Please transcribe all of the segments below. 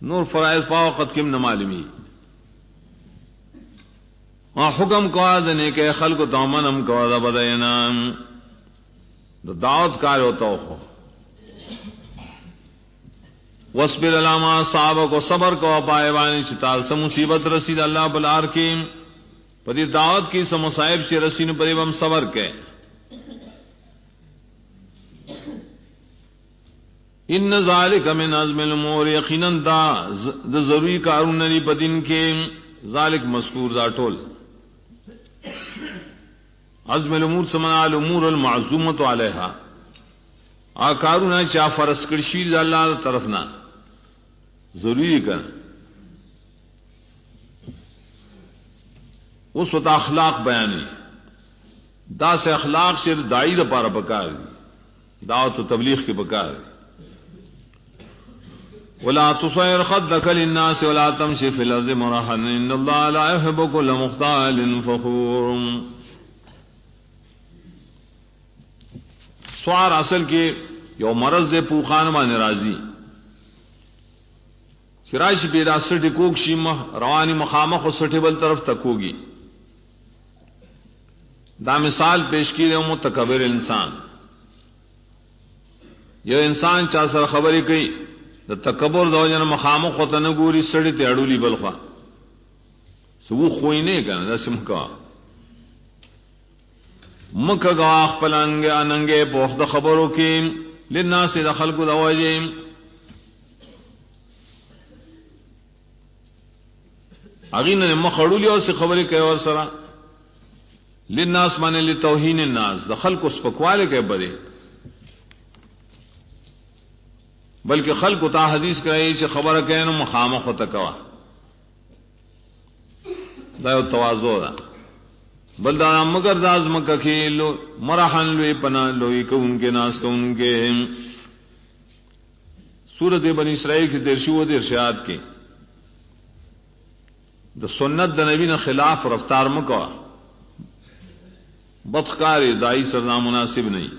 نور فرائض پا وقت کم نہ معلومی وہاں حکم کوا دنے کے خلق تو منم کوا دا بدینا دعوت کار ہوتا ہو وصبر علاما صحابہ کو صبر کو پائے بانی چتال سے مصیبت رسید اللہ بلار کی پری دعوت کی سم مصائب سے رسین پری بم صبر کے ان ذالک من عزم الامور یقینا دا ضروری کارون نی پدین کے ذالک مذکور دا ٹول عزم الامور سمنا الامور المعزومۃ علیہا کارون چا فرض کرشی دا اللہ طرفنا ضروری کر اس وقت اخلاق بیانی دا سے اخلاق سے داعی دا پارا پکار دعوت و تبلیغ کے پکار ولا تصير خدك للناس ولا تمشي في الارض مرحا ان الله لا يحب كل مختال فخور سوار اصل کے یو مرض دے پوخان ما ناراضی شراش پیدا سٹی کوک شیمہ روانی مخامخ و سٹی بل طرف تکوگی دا مثال پیش کی دے متکبر انسان یہ انسان چا سر خبری کئی دا تکبر دو جن مخامخ و تنگوری سڑی تے اڑولی بلخوا سو خوئی نہیں کرنا دا سمکا مکہ گواخ پلانگے اننگے پوخ دا خبروں کی للناس دا خلق دا وجیم اگین نے مخڑولی اور سے خبری کہے اور سرا للناس مانے لتوہین الناس دا خلق اس پکوالے کے بدے بلکہ خلق تا حدیث کرائی سے خبر کہنا مخامخ تکوا دا یو تواضع دا بل دا مگر داز مکہ کی مرحن لوی پنا لوی کو ان کے ناس کو ان کے سورت بنی اسرائیل کی درشو و درشاد کے دا سنت دا نبی نے خلاف رفتار مکوا بدخکار دائی سرنا مناسب نہیں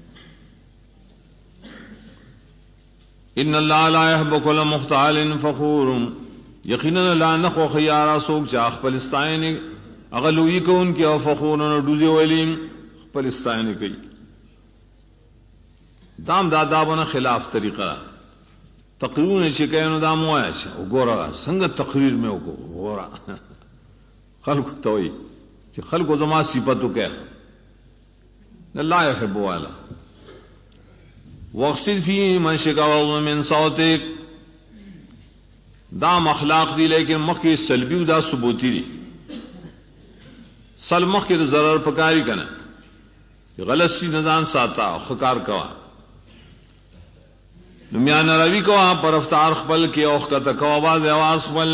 ان اللہ لا يحب كل مختال فخور یقینا لا نخو خیارا سوک چاخ پلستائن اغلوی کو ان کے فخور ڈوزی ولیم پلستائن کی دام دادا بنا خلاف طریقہ تقریر نے چکین دام ہوا ہے گورا سنگت تقریر میں کو گورا خلق توئی خلق و زما صفت کیا لا يحب والا وقصد فی من شکاو من صوتک دام اخلاق دی لیکن مخی سلبی دا ثبوتی دی سل مخی دا ضرر پکاری کنا غلط سی نظان ساتا خکار کوا نمیان روی کوا پر افطار خپل کی اوخ کا تکوا باز آواز خپل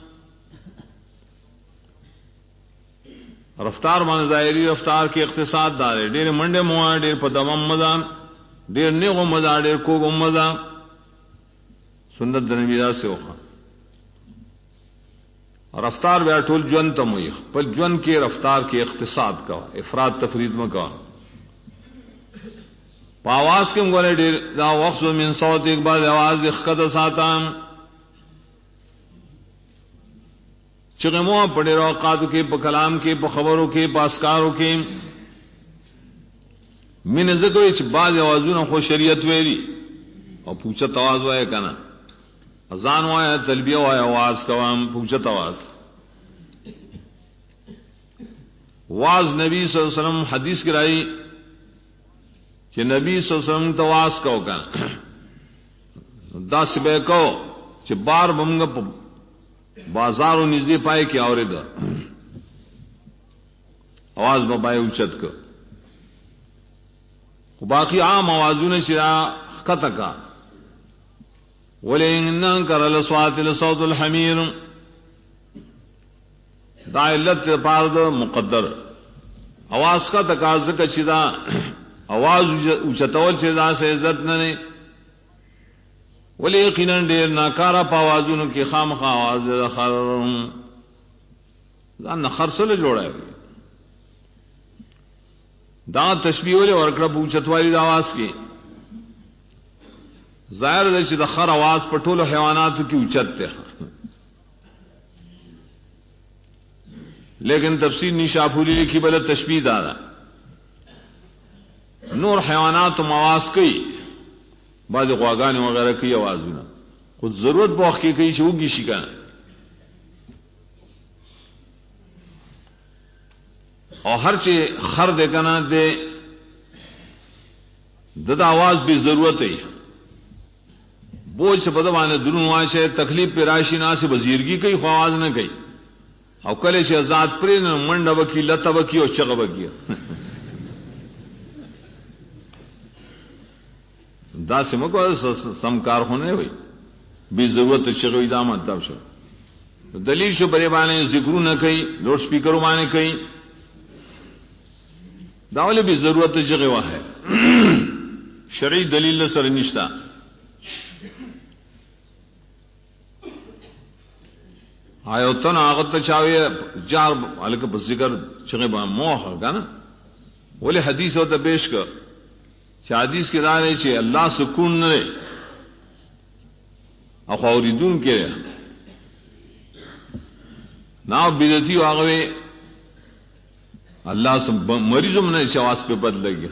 رفتار مان ظاہری رفتار کے اقتصاد دارے ڈیر منڈے موا ڈیر پدمم مدام ډیر نیغو مزا ډیر کوګو مزا سنت د نبی دا سے وخا رفتار بیا ټول ژوند ته موي خپل ژوند کې رفتار کې اقتصاد کا افراط تفرید م کا پاواز کې موږ ډیر دا وخت من صوت ایک بعد आवाज خد ساتام چغمو پڑے اوقات کې په کلام کې په خبرو کې په اسکارو کې من زکوی چھ بعض آوازون خو شریعت ویلی اور پوچھت آواز وائے کنا اذان وائے تلبیہ وائے آواز کوام پوچھت آواز واز نبی صلی اللہ علیہ وسلم حدیث کرائی کہ نبی صلی اللہ علیہ وسلم تواز کو کنا دا سبے کو چھ بار بمگا بازار و نزی پائے کی آورے دا آواز ببائے اچت کو باقی عام آوازوں نے شرا خطکا وَلِئِنَّ انْكَرَ الْأَصْوَاتِ لَصَوْتُ الْحَمِيرِ دا علت پارد مقدر آواز کا تقاضا کا چدا آواز اچتول چدا سے عزت نہ ولی یقیناً ڈیر ناکارا پاوازوں کی خام خواہ آواز خرسل جوڑا ہے دا تشبیہ والے ورکڑا پوچھت والی آواز کی ظاہر ہے چې د خر आवाज په ټولو حیواناتو کې اوچت دی، لیکن تفسیر نیشاپوری لکھی بل تشبیہ دارا نور حیوانات آواز کئی بعض غواگان وغیرہ کی آواز نہ خود ضرورت بوخ کی کئی سے ہوگی شکا اور ہر چی خر دے کنا دے دد آواز بھی ضرورت ہے بوجھ سے بدوانے درنواں سے تکلیف پہ راشی نہ سے بزیرگی کئی خواز نہ کئی او کله چې آزاد پرې نه منډه وکي لته وکي او چغه وکي دا سم کو سمکار ہونے ہوئی بھی ضرورت چغوی دا مطلب شو دلیل شو بری باندې ذکرو نه کوي لوډ سپیکرو باندې کوي دا ولې به ضرورت چغه واه شرعي دلیل سره نشتا آیا تن آغت چاوی جار الک بس ذکر چغه با موخ کنه ولی حدیث ہوتا پیش کر چې حدیث کې دا نه چې الله سکون نه او خوریدون کې نا بدعتي واغوي الله سب مریضم نه شواس په بد لګي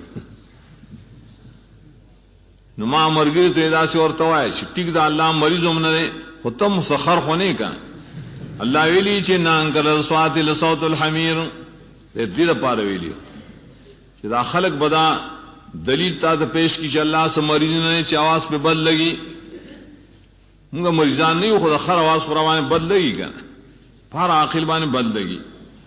نو ما مرګي ته دا سي ورته وای چې ټیک دا الله مریضم نه هوته مسخر خونه کا الله ویلی چې نانګل صوت لصوت الحمیر دې لپاره ویلی چې دا خلق بدا دلیل تا پیش کی چې الله سم مریض نه چې आवाज په بد لګي موږ مریضان نه یو خو خر आवाज پر باندې بد لګي کنه پر عاقل باندې بد لګي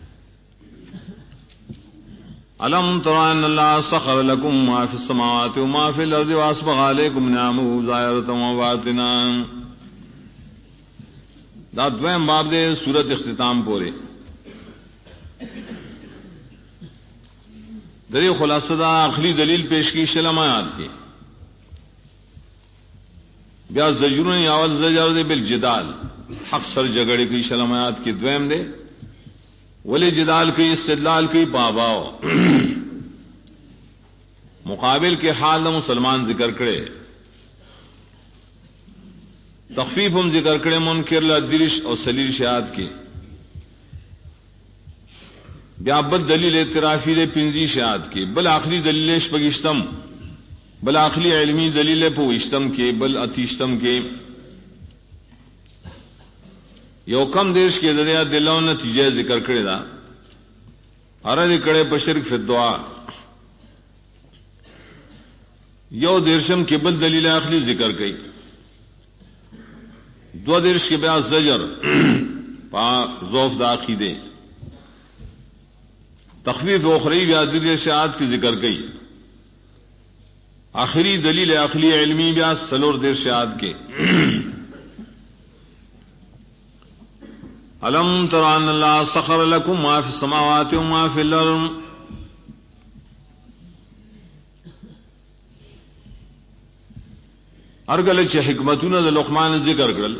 الم تر ان الله سخر لكم ما في السماوات وما في الارض واسبغ عليكم نعمه ظاهرة وباطنة دا دویم باب دے سورت اختتام پورے دری خلاصہ دا آخری دلیل پیش کی شلم آیات کی بیا زجرون یاول زجر دے بالجدال حق سر جگڑے کی شلم آیات کی دویم دے ولی جدال کی استدلال کی پاباؤ مقابل کے حال دا مسلمان ذکر کرے تخفیف ہم ذکر کرے منکر لدرش اور سلیل شہاد کی بیابت دلیل اعترافی دے پنزی شہاد کی بل آخری دلیل شپگشتم بل آخری علمی دلیل پوشتم کے بل اتیشتم کے یو کم دیش کے دریا دلوں نتیجہ ذکر کرے دا ارد کڑے بشرک فی الدعا یو دیرشم کے بل دلیل آخری ذکر گئی دو درش کے بیاس زجر پا ذوف دا عقیدے تخفیف اخری بیا دلیل شہاد کی ذکر گئی آخری دلیل عقلی علمی بیاس سلور دیر شہاد کے الم تر ان اللہ سخر لکم ما فی السماوات وما فی الارض ارگل چه حکمتون دا لقمان ذکر کرل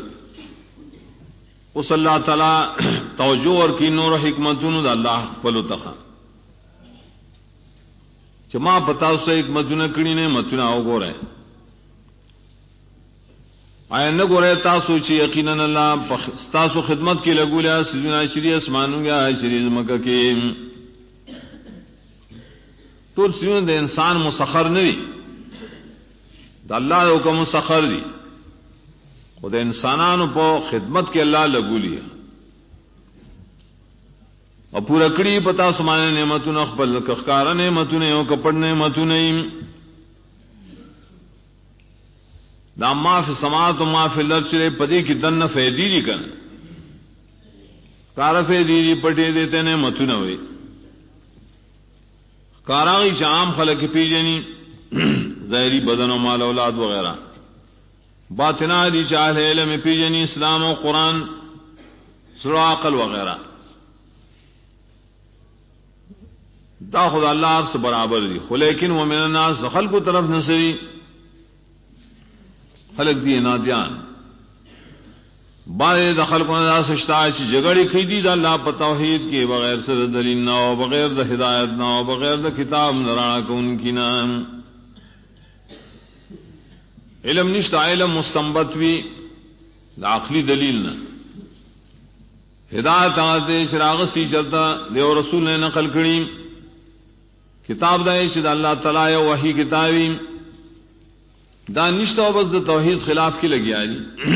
اس اللہ تعالی توجہ اور کی نور حکمتون دا اللہ پلو تخا چه ما پتا اسے حکمتون کڑی نے متون آو گو رہے آیا نہ گو رہے تاسو چی یقیناً اللہ تاسو خدمت کی لگو لیا سجنا شری اسمانوں گیا شری مکہ کی تو سجن دے انسان مسخر نہیں دا اللہ دا حکم مسخر دی خود انسانانو پا خدمت کے اللہ لگو لیا اور پورا کڑی پتا سمانے نعمتون اخبر کخکارا نعمتون او کپڑ نعمتون دا ما فی سماعت و ما فی الارض چرے پدی کی دن فیدی دی کن کارا فیدی دی پٹے دیتے نعمتون ہوئی کاراغی چاہم خلق پی جنی ظاہری بدن و مال اولاد وغیرہ باطنہ دی چاہل علم پی جنی اسلام و قرآن سر عقل وغیرہ دا خدا اللہ عرص برابر دی لیکن وہ من الناس خلق کو طرف نصری خلق دی نادیان بعد دخل کو ندا سشتا چی جگڑی کھیدی دا اللہ پا توحید کے بغیر سے دلیل نہ ہو بغیر دا ہدایت نہ ہو بغیر دا کتاب نرانا کو ان کی نام علم نشتا علم مستنبت وی دا عقلی دلیل نہ ہدایت آتے چراغ سی چرتا دیو رسول نے نقل کریم کتاب دا چد اللہ تعالی وحی کتابی دا نشتا بس دا توحید خلاف کی لگی آجی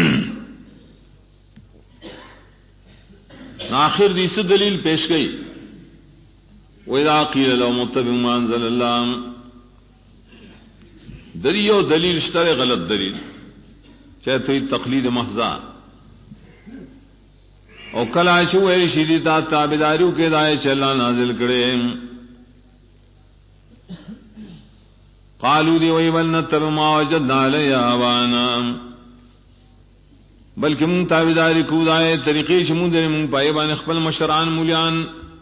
آخر دیس دلیل پیش گئی وَإِذَا قِيلَ لَهُمُ اتَّبِعُوا مَا أَنزَلَ اللَّهُ دلیل دلیل اشترے غلط دلیل چاہے تو تقلید محضا او کلا شو ہے شدیتا تابعداریو کے دائے چلا نازل کرے قالوا دی وَإِبَلْ نَتَّبِعُ مَا وَجَدْنَا عَلَيْهِ آبَاءَنَا بلکہ من تابعداری کو دائے طریقے شمون دے من پائے بان اخبر مشران مولیان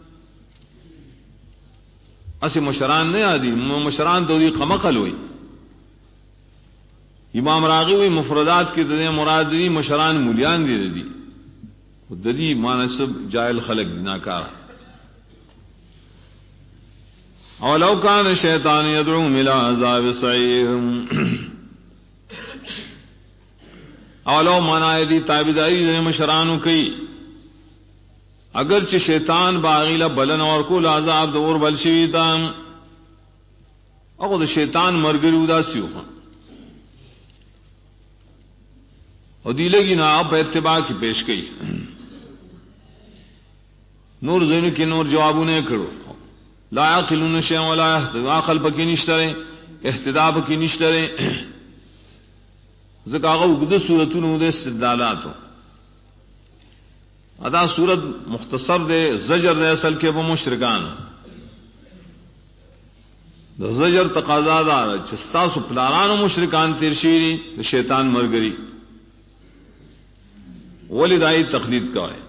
اسی مشران نہیں آدی مشران تو دی قمقل ہوئی امام راغی ہوئی مفردات کی دنیا مراد دی مشران مولیان دی دی ددی مانسب جائل خلق ناکارا اولو کان شیطان یدعو الى عذاب السعیر اولو منائے دی تابعداری دی مشرانو کی اگرچہ شیطان باغیلا بلن اور کو عذاب دور بلشوی تا اگو دا شیطان مرگری اداسی ہو اور دی لگی نا آپ اتباع کی پیش گئی نور زینو کی نور جوابوں نے کرو لا یعقلون شیئا ولا یهتدون عقل پکی نشترے اهتداء پکی نشترے زکاغو اگد صورتون دے استدلالات ادا صورت مختصر دے زجر دے اصل کے وہ مشرکان دا زجر تقاضا دار چستاسو پلاران و مشرکان تیرشیری شیطان مرگری ولدائی تقلید کا ہے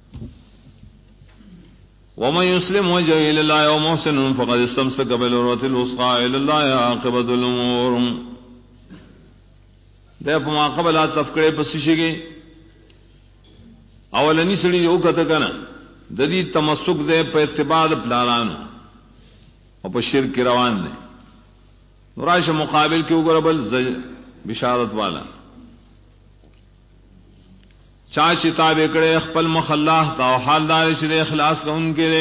ومن يسلم وجهه الى الله وهو محسن فقد استمسك بالعروة الوثقى الى الله عاقبۃ الامور دے پما قبل تفکڑے پسشگی اولنی سڑی یو کته کنا ددی تمسک دے په اتباع پلانان او په شرک روان دے راش مقابل کے اوپر بشارت والا چاچ تابع کرے خپل مخ اللہ تا حال دار شری اخلاص کا ان کے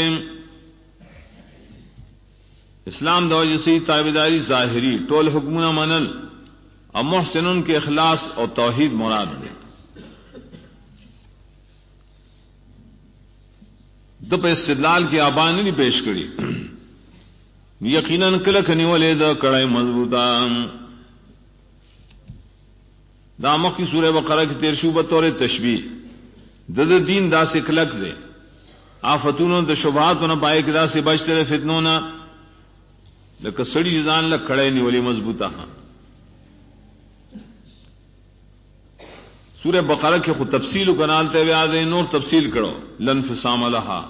اسلام دو جسی تابعداری ظاہری ٹول حکمنا منل اور محسنن کے اخلاص اور توحید مراد دے دپ استدلال کی آبانی نہیں پیش کری یقیناً کلک نیولے دا کڑائی مضبوطا دامک کی سورہ بقرہ کی تیرشو بطور تشبیح دد دین دا سے کلک دے آفتونوں دا شبہات نہ پائے کہ دا سے بچتے رہے فتنوں نہ لکہ سڑی جزان لگ کھڑے نہیں ولی مضبوطہ ہاں سورہ بقرہ کے خود تفصیل کنالتے ہوئے آدھے نور تفصیل کرو لنفسام لہا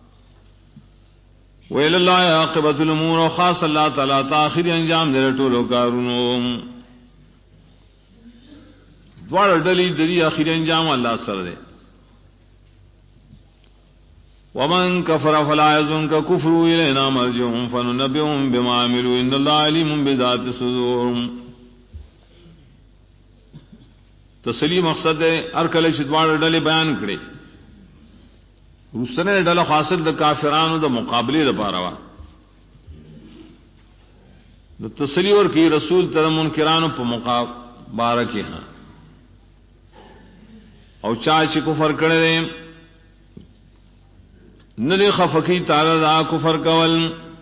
ویل اللہ عاقبۃ الامور و خاص اللہ تعالیٰ تاخری انجام دے ٹولو کارونو دوار ڈلی دری آخری انجام اللہ سر دے ومن کفر فلا یحزنک کفروا الینا مرجعهم فننبئهم بما عملوا ان اللہ علیم بذات الصدور تسلی مقصد ہے ارکل شدوار ڈلے بیان کرے رسنے ڈل حاصل دا کافرانو دا مقابلے دا پاروا دا تسلی اور کی رسول تر منکرانو پا مقابارکی ہاں او چاچی کفر کرے دے نلی خفقی تعالی دا کفر کول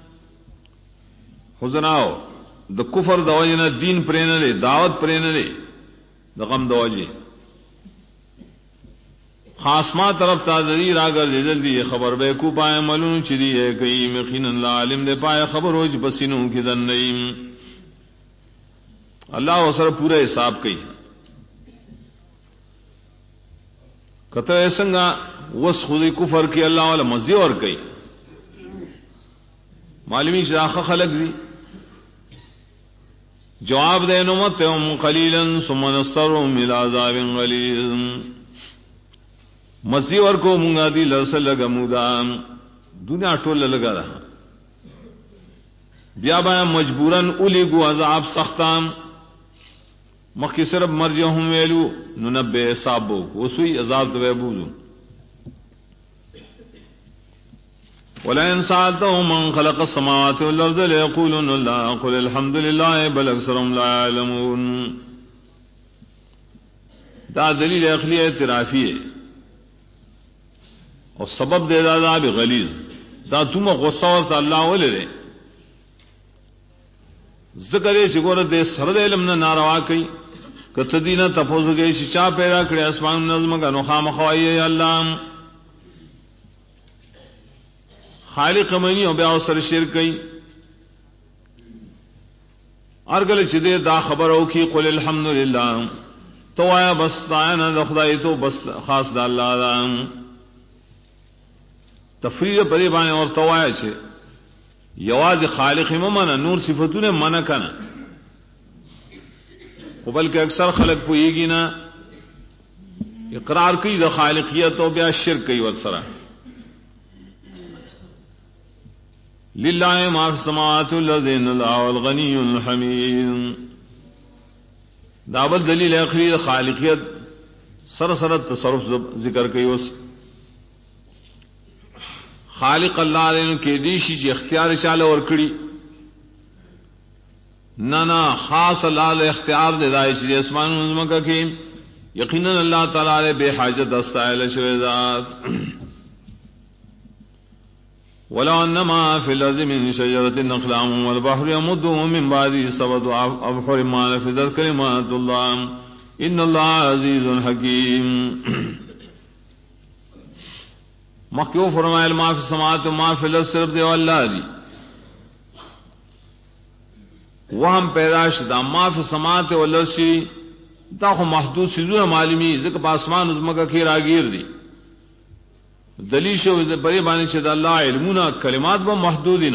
خزناو دا کفر دا وجنا دین پرینے لے دعوت پرینے لے دا غم دا وجی خاص ما طرف تازدی راگر دیدل دی خبر بے کو پائے ملون چی دی ہے کئی مخین اللہ علم دے پائے خبر ہو جی پسینوں کی دن نئیم اللہ وسر پورے حساب کئی کتو ایسنگا وس خودی کفر کی اللہ والا مزی اور کئی معلومی شاخ خلق دی جواب دے نمتہم قلیلا ثم نسترهم الى عذاب غلیظ مزی اور کو منگا دی لرسل لگا مودا دنیا ٹول لگا رہا بیا بایا مجبوراً اولی گو عذاب سختام مخی صرف مرجعهم ویلو ننبئ حسابو وسوی عذاب تو بوزو ولئن سألتهم من خلق السماوات والأرض ليقولن الله قل الحمد لله بل أكثرهم لا يعلمون. دا دلیل عقلی اعترافی ہے اور سبب دے دا بغلیظ دا تم غصہ اور اللہ ولے رے ذکر شکر دے سرد علم نہ ناروا کئی کتدینہ تپوز گئی شچا پیدا کرے اسمان نظم کا نخام خوائی اللہ خالق منی او بیا سر شرک کئی ارگل چدے دا خبر او کی قل الحمدللہ تو آیا بس تائنا دا خدای تو بس خاص دا اللہ دا تفرید پدی بانے اور تو آیا چھے یواز خالق ممانا نور صفتوں نے منع کنا بلکہ اکثر خلق پوئیگی نا اقرار کی دا خالقیت و بیا شرک کی ورسرہ للہ ما فی السماوات والارض اللہ الغنی الحمید. دعوت دلیل اخری خالقیت سرسرت تصرف ذکر کئی اس خالق اللہ علیہ کے دیشی چی اختیار چالے اور کڑی نانا خاص اللہ علیہ اختیار دے دائی چی اسمان مزمکہ کی یقیناً اللہ تعالیٰ علیہ بے حاجت استائل شویدات. ولو انما في الارض من شجرة اقلام والبحر يمده من بعده سبعة ابحر ما نفذت كلمات الله ان الله عزيز حكيم. مخکیو فرمائے ما فی السماوات و ما فی الارض صرف دیو اللہ دی وہم پیدا شدہ ما فی السماوات والارض دا خو محدود سیزون معلومی ذکر پاسمان ازمکہ کی راگیر دی دلیل شو بری بانی چھ دا اللہ علمونا کلمات با محدودینو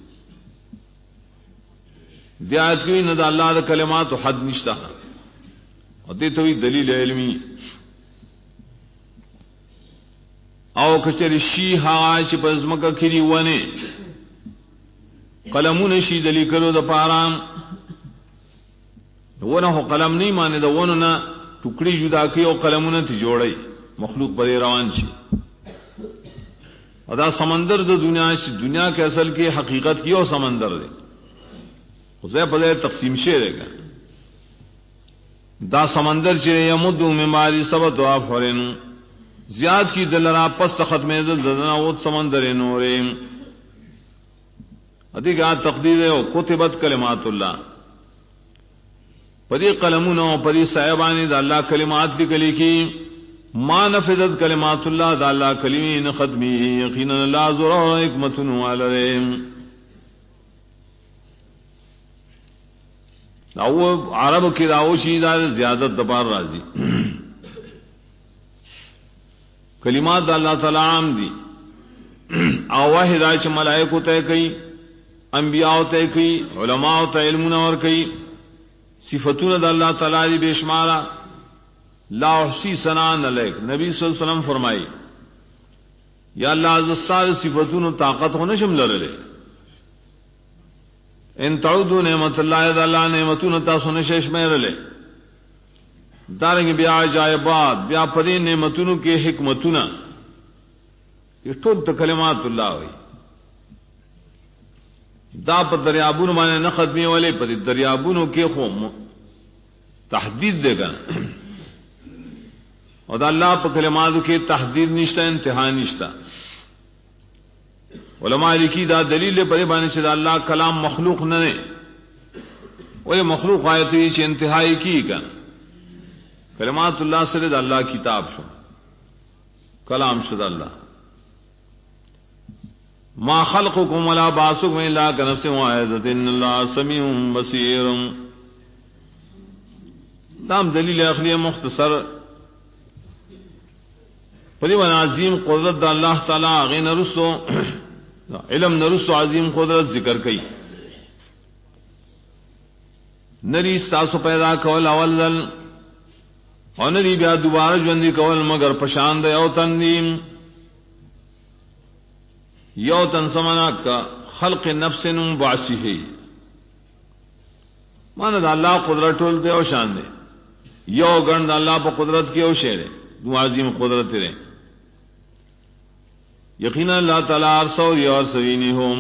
دی آیت کوئی نا دا اللہ دا کلمات و حد نشتا اور دیتوی دلیل علمی او کچر شی ہاش پزمکا کری ونے قلمون شی دلی کرو دا پارام ونہ ہو قلم نہیں مانے دا ونو نا ٹکڑی جدا کی او قلمون تی جوڑی مخلوق پر روان شی ادا سمندر دا دنیا کے اصل کی حقیقت کی او سمندر دے اسے پدے تقسیم شے دے گا دا سمندر چرے یمدو من بعد سبعۃ ابحر زیاد کی دلرا پس ختم دل دنا وہ سمندر نورے ادی کا تقدیر ہے کتبت کلمات اللہ پدی قلمون و پدی صاحبانی دا اللہ کلمات لکلی کی ما نفذت کلمات اللہ دا اللہ کلمین ختمی یقینا اللہ ذرا حکمت والرحم. او عرب کی داوشی دا زیادت دبار راضی کلمات دا اللہ تعالی عام دی او واحد عائشہ ملائکہ تے کئی انبیاء تے کئی علماء تے علمنا اور کئی صفتون دا اللہ تعالی دی بے شمارا لا احصی ثناء علیک. نبی صلی اللہ علیہ وسلم فرمائی یا اللہ عزستار صفتون طاقت ہونے شم لرلے ان تعودو نعمت اللہ دا اللہ نعمتون تاسونے شش میں رلے دارنگی بیا عجائبات بیا پدین نعمتونو کے حکمتونا یہ ٹھوٹ کلمات اللہ ہوئی دا پا دریابونو مانے نختمی والے پا دریابونو کے خو تحدید دے گا اور دا اللہ پا کلماتو کے تحدید نشتا انتہا نشتا. علماء لکی دا دلیل پر بانے چھے دا اللہ کلام مخلوق ننے وہ مخلوق آیتی چھے انتہائی کی کن کلمات اللہ سے دا اللہ کتاب شو کلام شد اللہ ما خلقکم ولا باسکم الا کنفس واحدۃ ان اللہ سمیع بصیر. دام دلیل اخلی مختصر پری ون عظیم قدرت دا اللہ تعالی غین رسو علم نرسو عظیم قدرت ذکر کئی نری ساسو پیدا کول اول دل اور نری بیا دوبارہ جوندی کول مگر پشاند یو تندیم یو تن سمنا کا خلق نفس بعثی ہے مانا دا اللہ قدرت ٹول دے او شان دے یو گند اللہ پا قدرت کی او شیر ہے دو عظیم قدرت رہے یقینا اللہ تعالی عرصہ اور سوینی ہم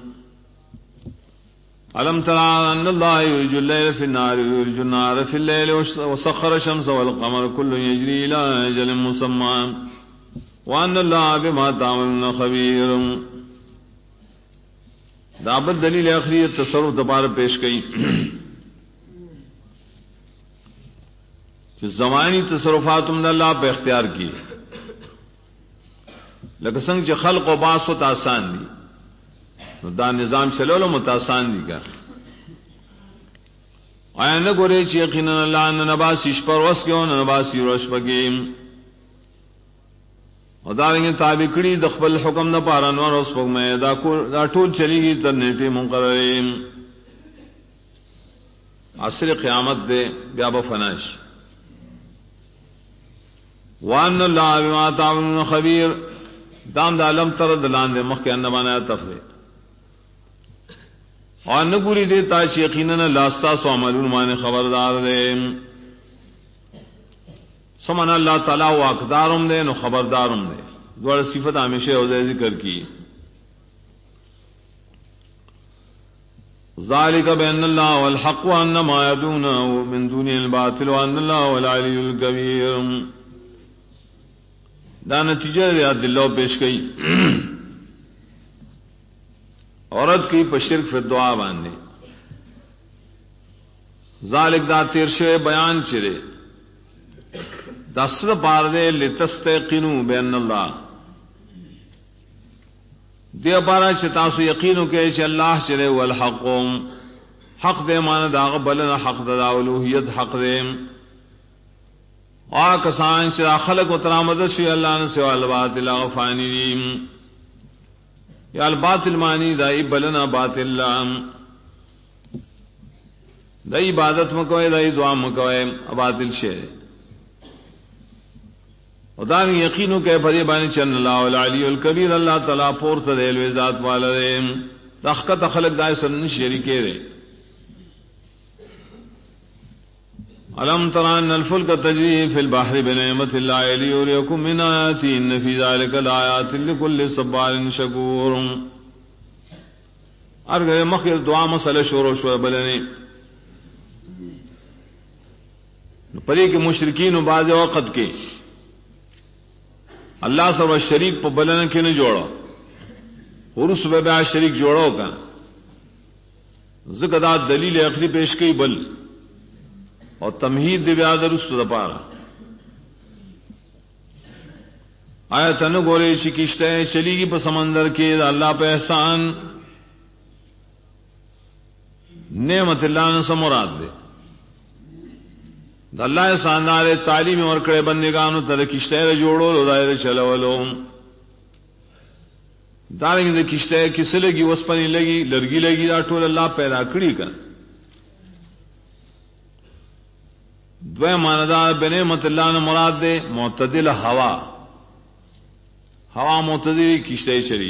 علم ترى ان الله يولج الليل في النهار ويولج النهار في الليل وسخر الشمس والقمر كل يجري الى اجل مسمى وان الله بما تعملون خبير. دابت دلیل آخری تصرف دوبارہ پیش کی کہ زمانی تصرفات من اللہ پہ اختیار کیے لکه څنګه چې خلق و باس و آسان دی دا نظام چلولو متآسان دی کا آیا نه ګورې چې یقینا الله نه نباسی شپر وس کې او نه نباسی روش پکې او دا رنګ تابع کړي د خپل حکم نه پاره نور اوس په مې دا ټول چلیږي تر نیټه مقرره عصر قیامت دے بیا به فناش وان الله بما تعملون خبير. دام دا علم تر دلان دے مخ کے ان بنا تفری اور نہ پوری دے تا یقینا لاستا سو عملون مان خبردار دے سمن اللہ تعالی و اقدارم دے نو خبردارم دے دوڑ صفت ہمیشہ ہو دے ذکر کی ذالک بان اللہ والحق وان ما يدعون من دون الباطل وان اللہ والعلی الکبیر. دا نتیجہ یاد دلو پیش گئی عورت کی پشرک فی دعا باندھے ذالک دا تیرشے بیان چرے دست پار دے لتستیقنوا بین اللہ دے پارا چتاسو یقینو کے چ اللہ چرے والحق حق دے مان داغ بلن حق دا الوہیت حق دے اور کسان شرا خلق و ترامد شی اللہ نے سوا الباطل غفانیم یا الباطل معنی دائی بلنا باطل دائی عبادت مکوئے دائی دعا مکوئے باطل شے اور دانی یقینو کہ پدی بانی چن اللہ والعلی الکبیر اللہ تعالیٰ پورت دے الوی ذات والا دے تخکت خلق دائی سرن شریکے دے. علم تر ان الفلك تجري في البحر بنعمت الله ليريكم من آياته ان في ذلك لآيات لكل صبار شكور. ارغه مخیر دعا مسئلہ شروع شو بلنے پری کے مشرکین بعض وقت کے اللہ سره شریک په بلنه کې نه جوړو ورس به بیا شریک جوړو کا ذکر دا دلیل عقلی پیش کی بل اور تمہید دی بیا درست دا پارا آیا تن گورے چی کشتے چلی گی پا سمندر کے دا اللہ پہ احسان نعمت اللہ نے سمراد دے دا اللہ احسان دارے تعلیم ورکڑے بندگانو تا دا کشتے دا جوڑو دا دائر چلولو دارنگ دا کشتے کسی لگی وسپنی لگی لرگی لگی دا ٹول اللہ پیدا کری کر دوے ماندار بنعمت اللہ نے مراد دے معتدل ہوا معتدل کشتے چلی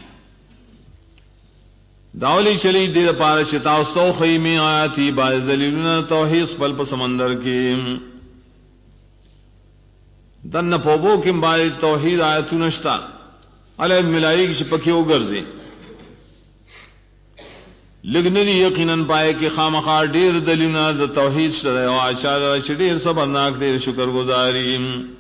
داولی چلی دیر پار چتاو سو خیمی آیاتی باز دلیلون توحید پل پا سمندر کی دن پوبو کم باز توحید آیتو نشتا علیہ ملائی کی چپکی اگرزی لگنی یقیناً پائے کہ خامخواہ ڈیر دلینا دا توحید شرے و آچارہ چھ ڈیر صبرناک دیر شکر گزاری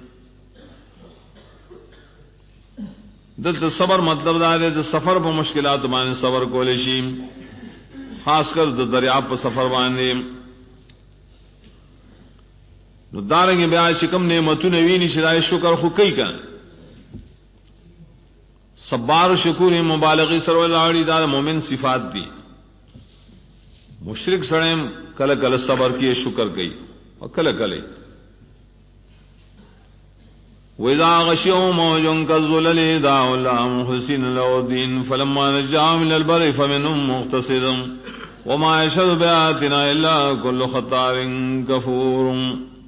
دلتا صبر مطلب دارے دا سفر پا مشکلات بانے صبر کو لشیم خاص کر دا دریاب پا سفر بانے دارنگی بیا چکم نعمتو نوینی شرائے شکر خوکی کا صبار و شکور مبالغی سرو اللہ دار مومن صفات دی مشرک سڑے کل کل صبر کیے شکر گئی اور کل کلے وَإِذَا غَشِيَهُمْ مَوْجٌ كَالظُّلَلِ دَعَوُا اللَّهَ مُخْلِصِينَ لَهُ الدِّينَ فَلَمَّا نَجَّاهُمْ إِلَى الْبَرِّ فَمِنْهُمْ مُقْتَصِدٌ وَمَا يَشْهَدُ بِآيَاتِنَا إِلَّا كُلُّ خَطَّارٍ كَفُورٍ.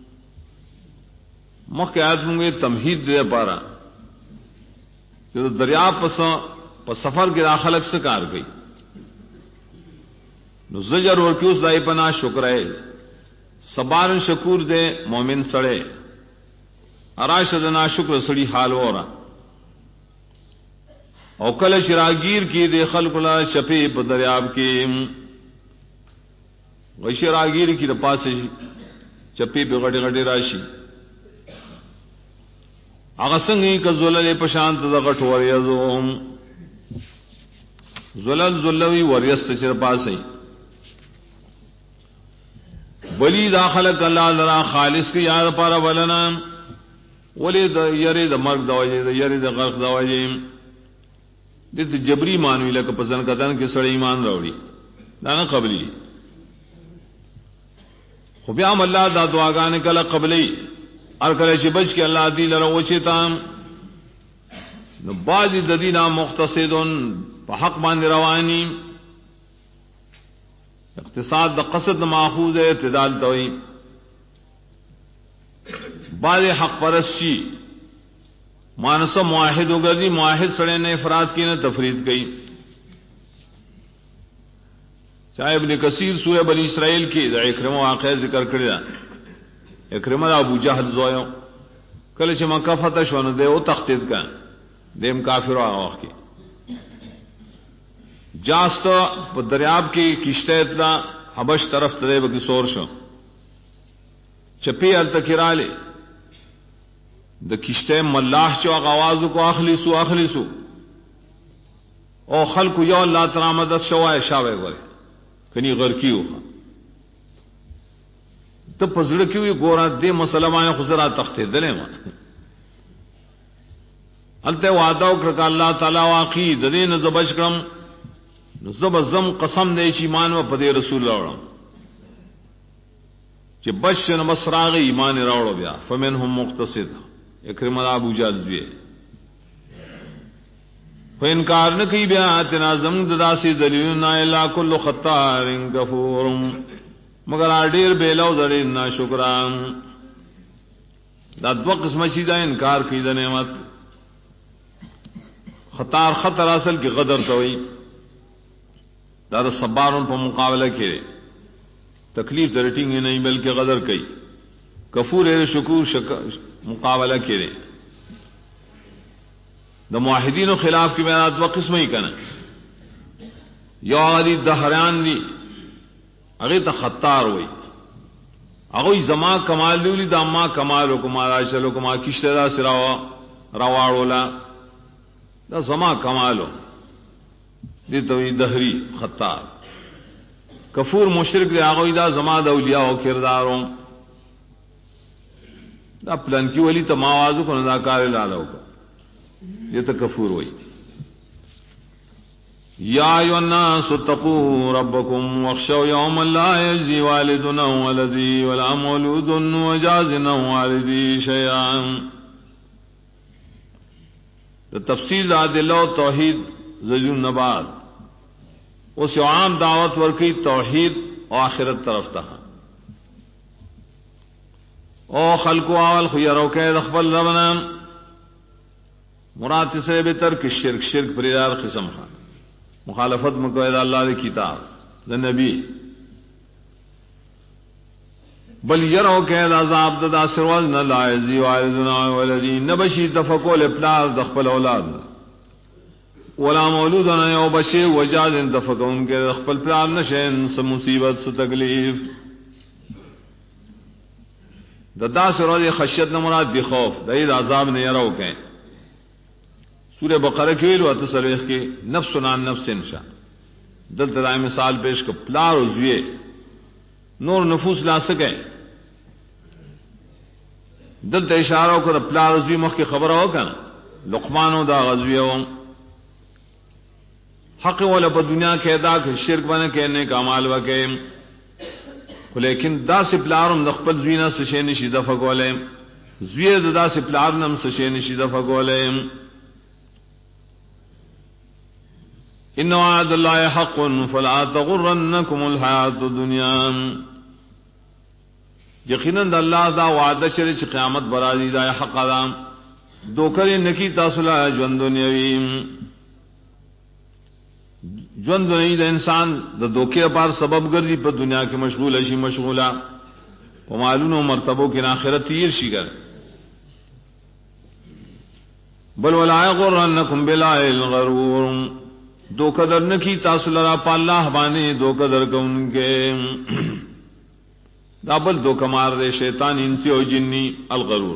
مخ آیت میں تمہید دے پارا کہ دریا پس سفر کے داخل سے کار گئی زجر اور کیوس دائی پنا شکر ہے صبار شکور دے مومن سڑے اراشد نا شکر سڑی حال ورا او کل شراگیر کی دے خلق لا چپی پا دریاب کی غشراگیر کی دا پاس چپی پہ غٹی غٹی راشی اغسنگی کا زلل پشانت دا غٹ وریزوم زلل زلوی وریست چر پاسی بلی داخلق اللہ لرا خالص کی یاد پارا بلنا ولی دا یری دا مرگ دا وجہ دا یری دا غرق دا وجہ دیت جبری مانوی لکا پسند کتن کی سڑی ایمان روڑی دانا قبلی خوبیام اللہ دا دعاگانے کلا قبلی ارکلش بچ کے اللہ دی لرا وچیتام بعض ددینا مختصدن پا حق باندې روانی اقتصاد دا قصد ماخوذ ہے اعتدال توئی بعض حق پرستی مانسا معاہد اگردی معاہد سڑے نے افراد کی نے تفرید کی چاہے ابن کثیر سورہ بنی اسرائیل کی دا اکرم واقعہ ذکر کردہ اکرم دا ابو جہل زویو کلچ مکہ فتح شون دے او تختید کا دیم کافر آغا وقت کی جاست پا دریاب کی کشتہ اطلا حبش طرف تدے بکی سور شو چپی التکرالی دا کشتہ ملاح چو آغازو کو اخلیسو اخلیسو او خلقو یو اللہ ترامدت شوائے شاوے گوئے کنی غرکیو خواہ تو پزڑکیوی گورا دے مسلم آئے خسرہ تختے دلے ماں التے وعدہ کرکا اللہ تعالی واقعی ددے نزبش کرم زب زم قسم دے چی ایمان و پدے رسول راوڑم چی بچ نمسراغ ایمان راوڑو بیا فمنہم مقتصد اکرم ابو جہل دوئے فانکار نکی بیا تنا زم ددا سی دلیلنا الا کل خطار کفور مگر آڈیر بیلو دڑیر نا شکران دا دو قسم چیزا انکار کی دا نعمت خطار خطر اصل کی غدر توئی دا صباروں پر مقابلہ کرے تکلیف درٹیں گے نہیں بلکہ غدر کئی کفور شکور مقابلہ کرے دا معاہدین و خلاف کی میرا دو قسم ہی کنا یو آدھی دہران دی اگے تا خطار ہوئی اگوی زما کمال دیولی دا ما کمالو کما راشلو کما کشتہ دا سراوا رواڑولا دا زما کمالو دی توی دہری خطار کفور مشرک دی آگوی دا زما دا اولیاء و کرداروں دا پلان کی ولی تا ماوازو کن دا کار لالو کا یہ تا کفور ہوئی یا ایو الناس اتقوا ربکم واخشوا یوما لا یجزی والد عن ولده ولا مولود وجاز عن والده شیئا دا تفصیل ادلہ و توحید زجر نباد اس عام دعوت ورکی توحید و آخرت طرف تا او خلق و اول خیرو کہ دخبل ربنا مراد سے بہتر کہ شرک پریدار قسم خان مخالفت مقید اللہ دی کتاب دا نبی بل یرو کہ عذاب دا سرواز نہ لا یزی والدنا ولدی نبشی تفقول اپلار دخبل اولاد ولا مولودنا یو بشی وجاز انتفقون کے دخبل پلار نشین سے مصیبت سے تکلیف دا سرواز خشیت نمراد دی خوف دا اید عذاب نے یرو کہ سورہ بقرہ کی ویلو تصریح کی نفس عن نفس انشاء دل تدائی مثال پیش کو پلار و زویے نور نفوس لا سکے دل تا اشارہ کر پلار و زوی مخ کی خبر ہو کنا لقمانو دا غزویو حق والا پا دنیا کے ادا کہ شرک بنے کہنے کا عمال وکے لیکن دا سی پلارم دخپل زوینا سشے نشی دفق والے زوی دا سی پلارنم سشے نشی دفق والے ان وعد اللہ حق فلا تغرنکم الحیات الدنیا یقیناً اللہ دا وعدہ شرع چی قیامت برازی دا حق دا دوکر نکی تاسلا جون دنیاوی جون دنیا دا انسان دا دوکے پار سبب گردی پر دنیا کی مشغول اشی مشغولا معلوم و مرتبوں کی آخرت تیر شي کر بل ولا یغرنکم بالله الغرور دو قدر نکی تاسو لرا پا اللہ بانے دو قدر کون کے دابل دو کمار دے شیطان انسی و جنی الغرور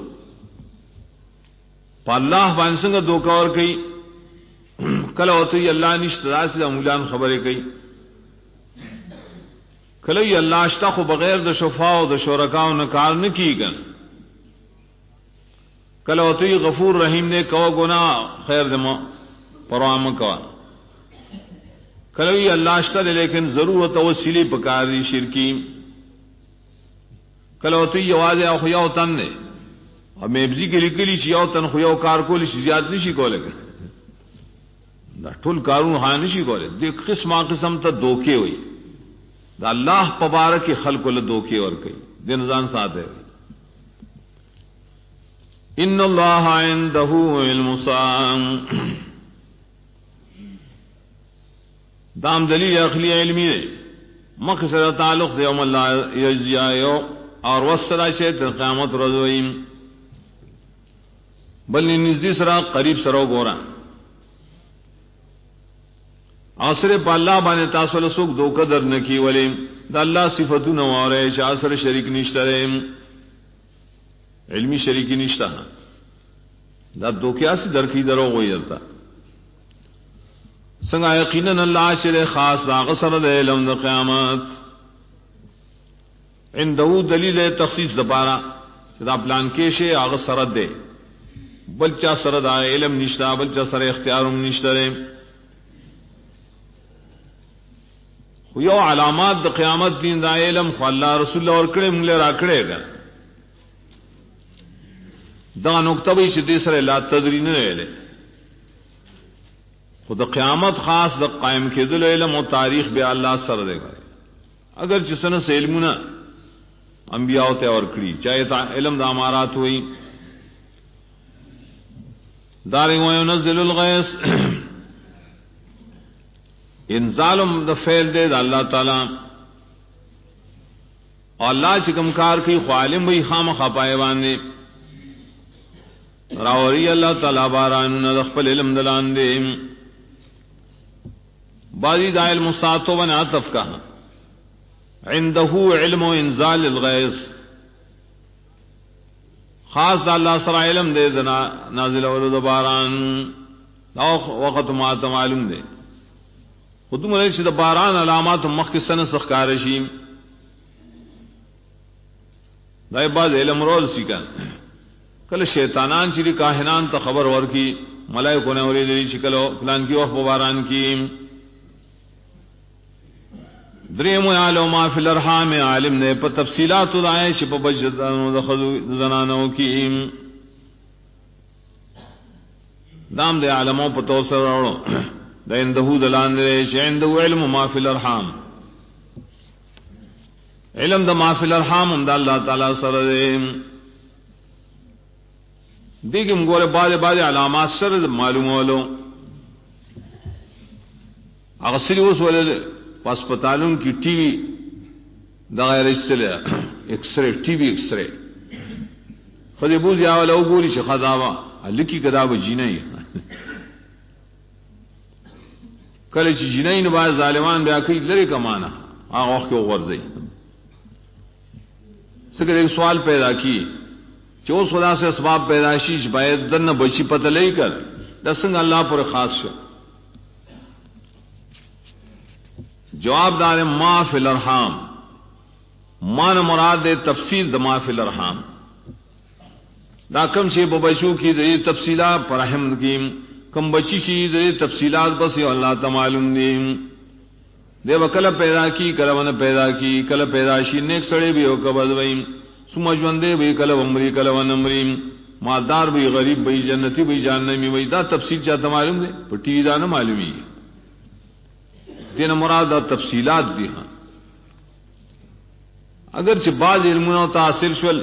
پا اللہ بانے سنگا دو کور کئی کل ہوتی اللہ نشتدا سے دا مولان خبریں کئی کلوی اللہ اشتا خو بغیر دا شفاء و دا شرکاء و نکار نکی گن کل ہوتی غفور رحیم نے کو گناہ خیر دے پروام کوا کلوی اللہ اشتا دے لیکن ضرورت وسیلی پکاری شرکی کلوتی یواز او یو تن دے اور میبزی کے لکلی چی یو تن خو یو کار کو لی زیاد نشی کو لگے دا ټول کارون ہاں نشی کو لے دیکھ قسم تا دوکے ہوئی دا اللہ پبارک خلق له دوکے اور کئی دن زان ساتھ ہے ان اللہ عنده علم الساعة دام دلیل عقلی علمی ہے مقصد تعلق یوم اللہ یجزیو اور وصلہ سے قیامت رضویم بلنی نزدی سرا قریب سرو گورا آسر پا اللہ بانے تاثر سوک دو قدر نکی ولی دا اللہ صفتو نوارے چا آسر شریک نشترے علمی شریکی نشتا دا دو کیاسی درکی درو گوئی درتا سنگا یقیناً اللہ شر خاص دا غصر دے علم دا قیامت عندہو دلیل تخصیص دا پارا دا پلان کیشے آغا سرد دے بلچا سرد آئے علم نشتا بلچا سر اختیارم نشترے یو علامات دا قیامت دین دا علم خو اللہ رسول اللہ اور کڑے ملے را کڑے گا دا نکتہ بھی چی سر لا تدری نہ لے خود قیامت خاص دا قائم کے دل علم و تاریخ بے اللہ سر دے گا اگر جسن سے علمنا انبیاء تے اور کڑی چاہے علم دا امارات ہوئی دارنگ وینزل الغیث انزالم دا فیل دے دا اللہ تعالی اور اللہ چکم کار کی خوالم بھی خام خپائے باندے راوری اللہ تعالی باران دخپل علم دلان دے بازی دا علم ساتو بن عطف کا عندہو علم و انزال الغیث خاص دا اللہ سر علم دے دا نازل ولد باران دا وقت ماتا معلوم دے خودم رئیس دا باران علامات مخصن سخکارشیم دا بعض علم روز سیکن کل شیطانان چلی کاہنان تا خبر ورکی ملائکو نے وری دلی چکلو فلان کی وقت باران کی دریم عالم ما فی الارحام عالم نے پر تفصیلات دائیں چپ بجدانو دا زنانو کی دام دے عالموں پر توسر روڑو دا اندہو دلان دے چھ اندہو علم ما فی الارحام علم دا ما فی الارحام دا اللہ تعالی سر دے دیکھیں گورے بعض علامات سر معلوم ہو اغسری اس والے ہسپتالوں کی ٹی وی دا غیر اس سے X ray T V X ray خدے بول جا والا گوری چھ خداوا لکی کداب جینئی کل چھ جینئی نے بعض ظالمان بیا کئی لرے کمانا آغا وقت کو غرزئی سکر ایک سوال پیدا کی چو خدا سے اسباب پیدائشی باید دن بچی پتہ لئی کر دسنگ اللہ پر خاص شو جواب دار ما فی الارحام مان مراد تفصیل دا ما فی الارحام دا کم چھ بچوں کی دے تفصیلات پر رحم کی کم بچی چی دے تفصیلات بس اللہ تعالم دے وکل پیدا کی کلون پیدا کی کل پیداشی نیک سڑے بھی ہو کبد وئی سمجھوندے بھی کل عمری کل ونمری مالدار بھی غریب بھی جنتی بھی جاننے میں وہی دا تفصیل چاہتا معلوم دے پر ٹی وی دا نہ معلومی دین مراد دا تفصیلات بھی ہاں اگرچہ بعض علموں تحصیل شول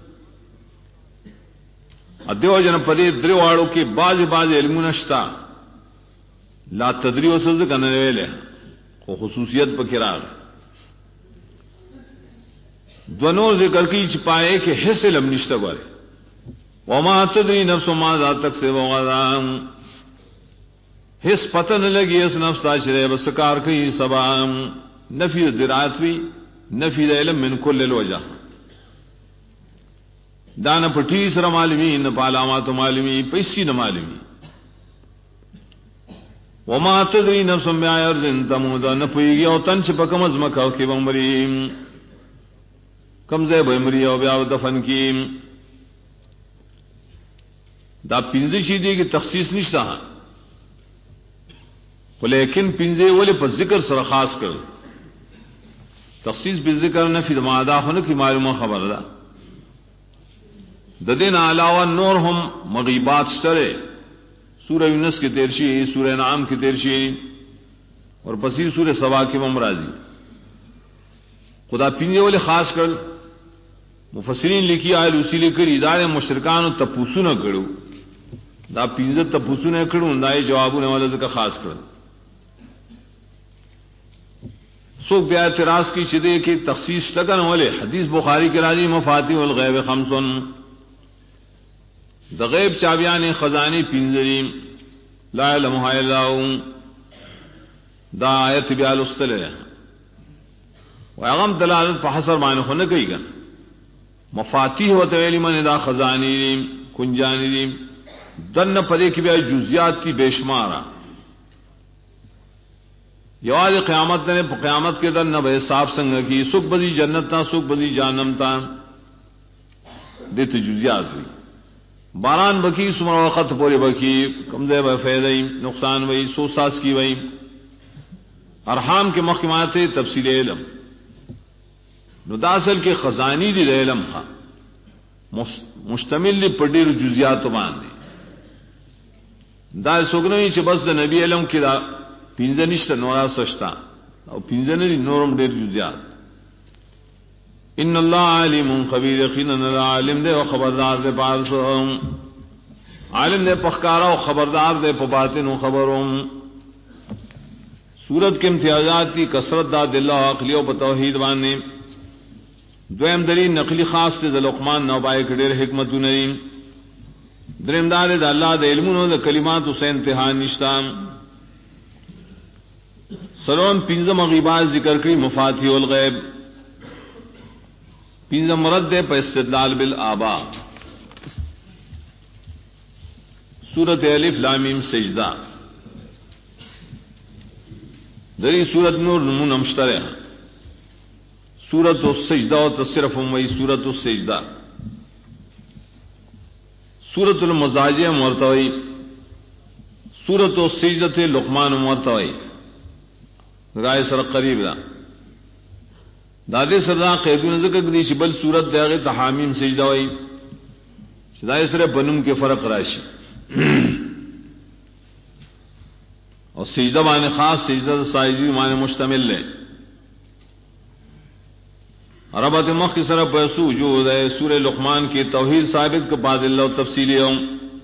ادیو جن پدے دریواڑوں کے بعض علموں نشتا لا تدریو سز کرنے والے خصوصیت پر کرار دونوں ذکر کی چپائے کہ حص علم نشتہ گورے وما تدری نفس ماذا تکسب غدا حص پتہ نہ لگی اس نفس تاشرے بس کار کی سبا نفی درایت وی نفی علم من کل الوجہ دان پٹھی سر معلومی نہ پالامات معلومی پیسی نہ معلومی وما تدری نفس بأي أرض تموت نہ پوئی او تن چ پکم از مکو کی بمری کم زے بمری او بیا دفن کی دا پنځه شي دي کی تخصیص نشتا لیکن پنځه ولې په ذکر سره خاص کړ تخصیص به ذکر نه فی ماده هونه کی معلومه خبر ده د دین علاوه نور هم مغیبات سره سورہ یونس کی تیرشی سورہ انعام کی تیرشی اور پسی سورہ سبا کی ممرازی خدا پنجے والے خاص کر مفسرین لکھی آئے اسی کر ادارے مشرکان تپوسو نہ کرو دا پنجے تپوسو نہ کرو دائے جوابوں نے والے کا خاص کر سوک بیا اعتراض کی شدے کی تخصیص لگن والے حدیث بخاری کے راضی مفاتیح الغیب خمسن د غیب چابیان خزانی پنځري لا علمها الا هو دا آیت بیا لستله واغم دلالت په حصر باندې خو نه کوي ګن مفاتیح و تویل من دا خزانی کنجانی دن پدې کې بیا جزئیات کی بشمارا یواز قیامت نے قیامت کے دن نہ بے صاحب سنگ کی سکھ بدی جنت تا سکھ بدی جہنم تا دیت جزئیات ہوئی باران بکی سمر وقت پوری بکی کمزے بفیدئی نقصان وئی سو ساس کی وئی ارحام کے محکمات تفصیل علم نداسل کے خزانی دی علم تھا مشتمل پڈیر جزیات باندھے دا سگنوی چ بس د نبی علم کی دا پنځنشت نورا سشتا او پنځنری نورم ډیر جزیات ان اللہ عالم خبیر یقینا عالم دے و خبردار دے پارس عالم دے پخکارا و خبردار دے پباطن و خبروں سورت کے امتیازات کی کثرت دا دلہ و عقلی و بتوحید بانے دویم دلیل نقلی خاص دے لقمان نوبائے کډیر حکمت نریم دریم دار دا اللہ دے علمونو دا کلمات سے انتہا نشتام سرون پنځم غیبات ذکر کری مفاتیح الغیب پنځم مرد دے پر استدلال بالآباء سورت الف لام میم سجدہ دری سورت نور نمون امشترہ سورت السجدہ و تصرف وی سورت السجدہ سورت المزاجہ مرتوی سورت السجدہ لقمان مرتوی رائے سر قریب دا دادے سردا قیدون ذکر دی شبل صورت داغ تحامیم سجدہ ہوئی شدائے سر بنم کے فرق راشی اور سجدہ معنی خاص سجدہ سائجی معنی مشتمل لے عربت مخ کی سر پیسو جو ہے سورہ لقمان کی توحید ثابت کے بعد اللہ تفصیلی ہوں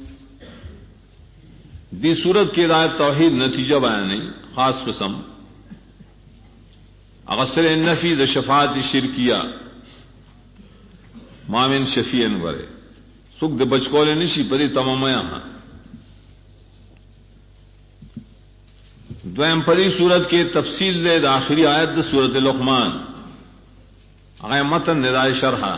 دی صورت کی رائے توحید نتیجہ بیان نہیں خاص قسم اغسر النفی د شفاعت شرکیہ مامن شفیعن ورے سکھ د بچکول نشی پدی تمام یہاں دویم پدی صورت کے تفصیل دے دا آخری آیت د سورت لقمان اغای متن ندائی شرحہ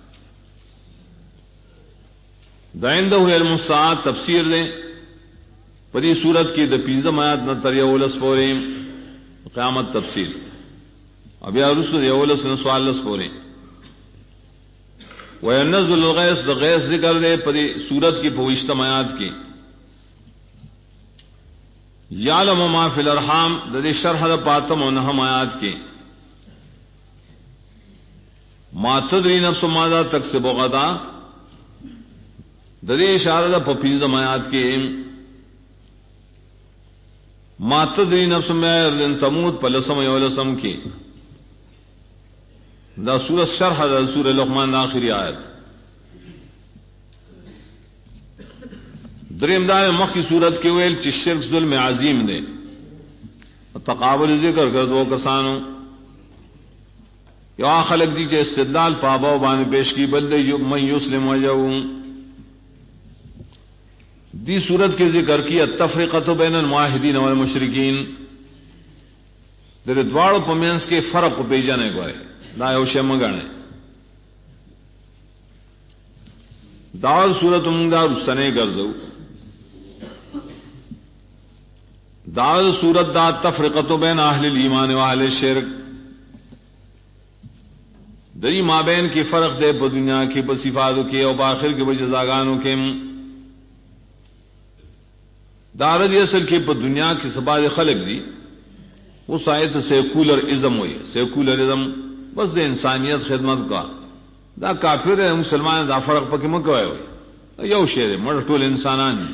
دائندہ علم الساعت تفسیر دے پدی صورت کی د پینزم آیت نہ تریولس پورے قیامت تفصیل اب یا رسول یولس نے سوال لس پورے وینزل الغیث دا غیث ذکر دے پدی سورت کی پوشتم آیات کی یعلم ما فی الارحام دا دے شرح دا پاتم و نحم آیات کی ما تدری نفس ماذا تکسب غدا دا دے اشارہ دا پپینزم آیات کی ما تدری نفس میں ارزن تموت پلسم یولسم کی دا سورت شرح دا سورہ لقمان دا آخری آیت دریم دار مخ کی صورت کے ویل چی شرک ظلم عظیم دے تقابل ذکر کر دو کسانو یا خلق دی چې استدلال پاباو باندې پیش کی بل دی من یسلم وجهه. دی صورت کے ذکر کی التفریقۃ بین الموحدین والمشرکین، در دواړو په منځ کې فرق پیژنې غواړي، دا یو شی مګنه. دا صورت موږ دا رسنه ګرځو. دا صورت دا تفریقۃ بین اهل الایمان و اهل الشرک، دری مابین کی فرق دے په دنیا کې په صفاتو کې او په آخر کې په جزاګانو کې. دارد اصل کې په دنیا کې سبا خلق دی وہ سایت سیکولر ازم ہوئی، سیکولر ازم بس دے انسانیت خدمت کا دا کافر ہے مسلمان دا فرق پکې مکوي ہوئی یو شی مړ ټول انسانان دي.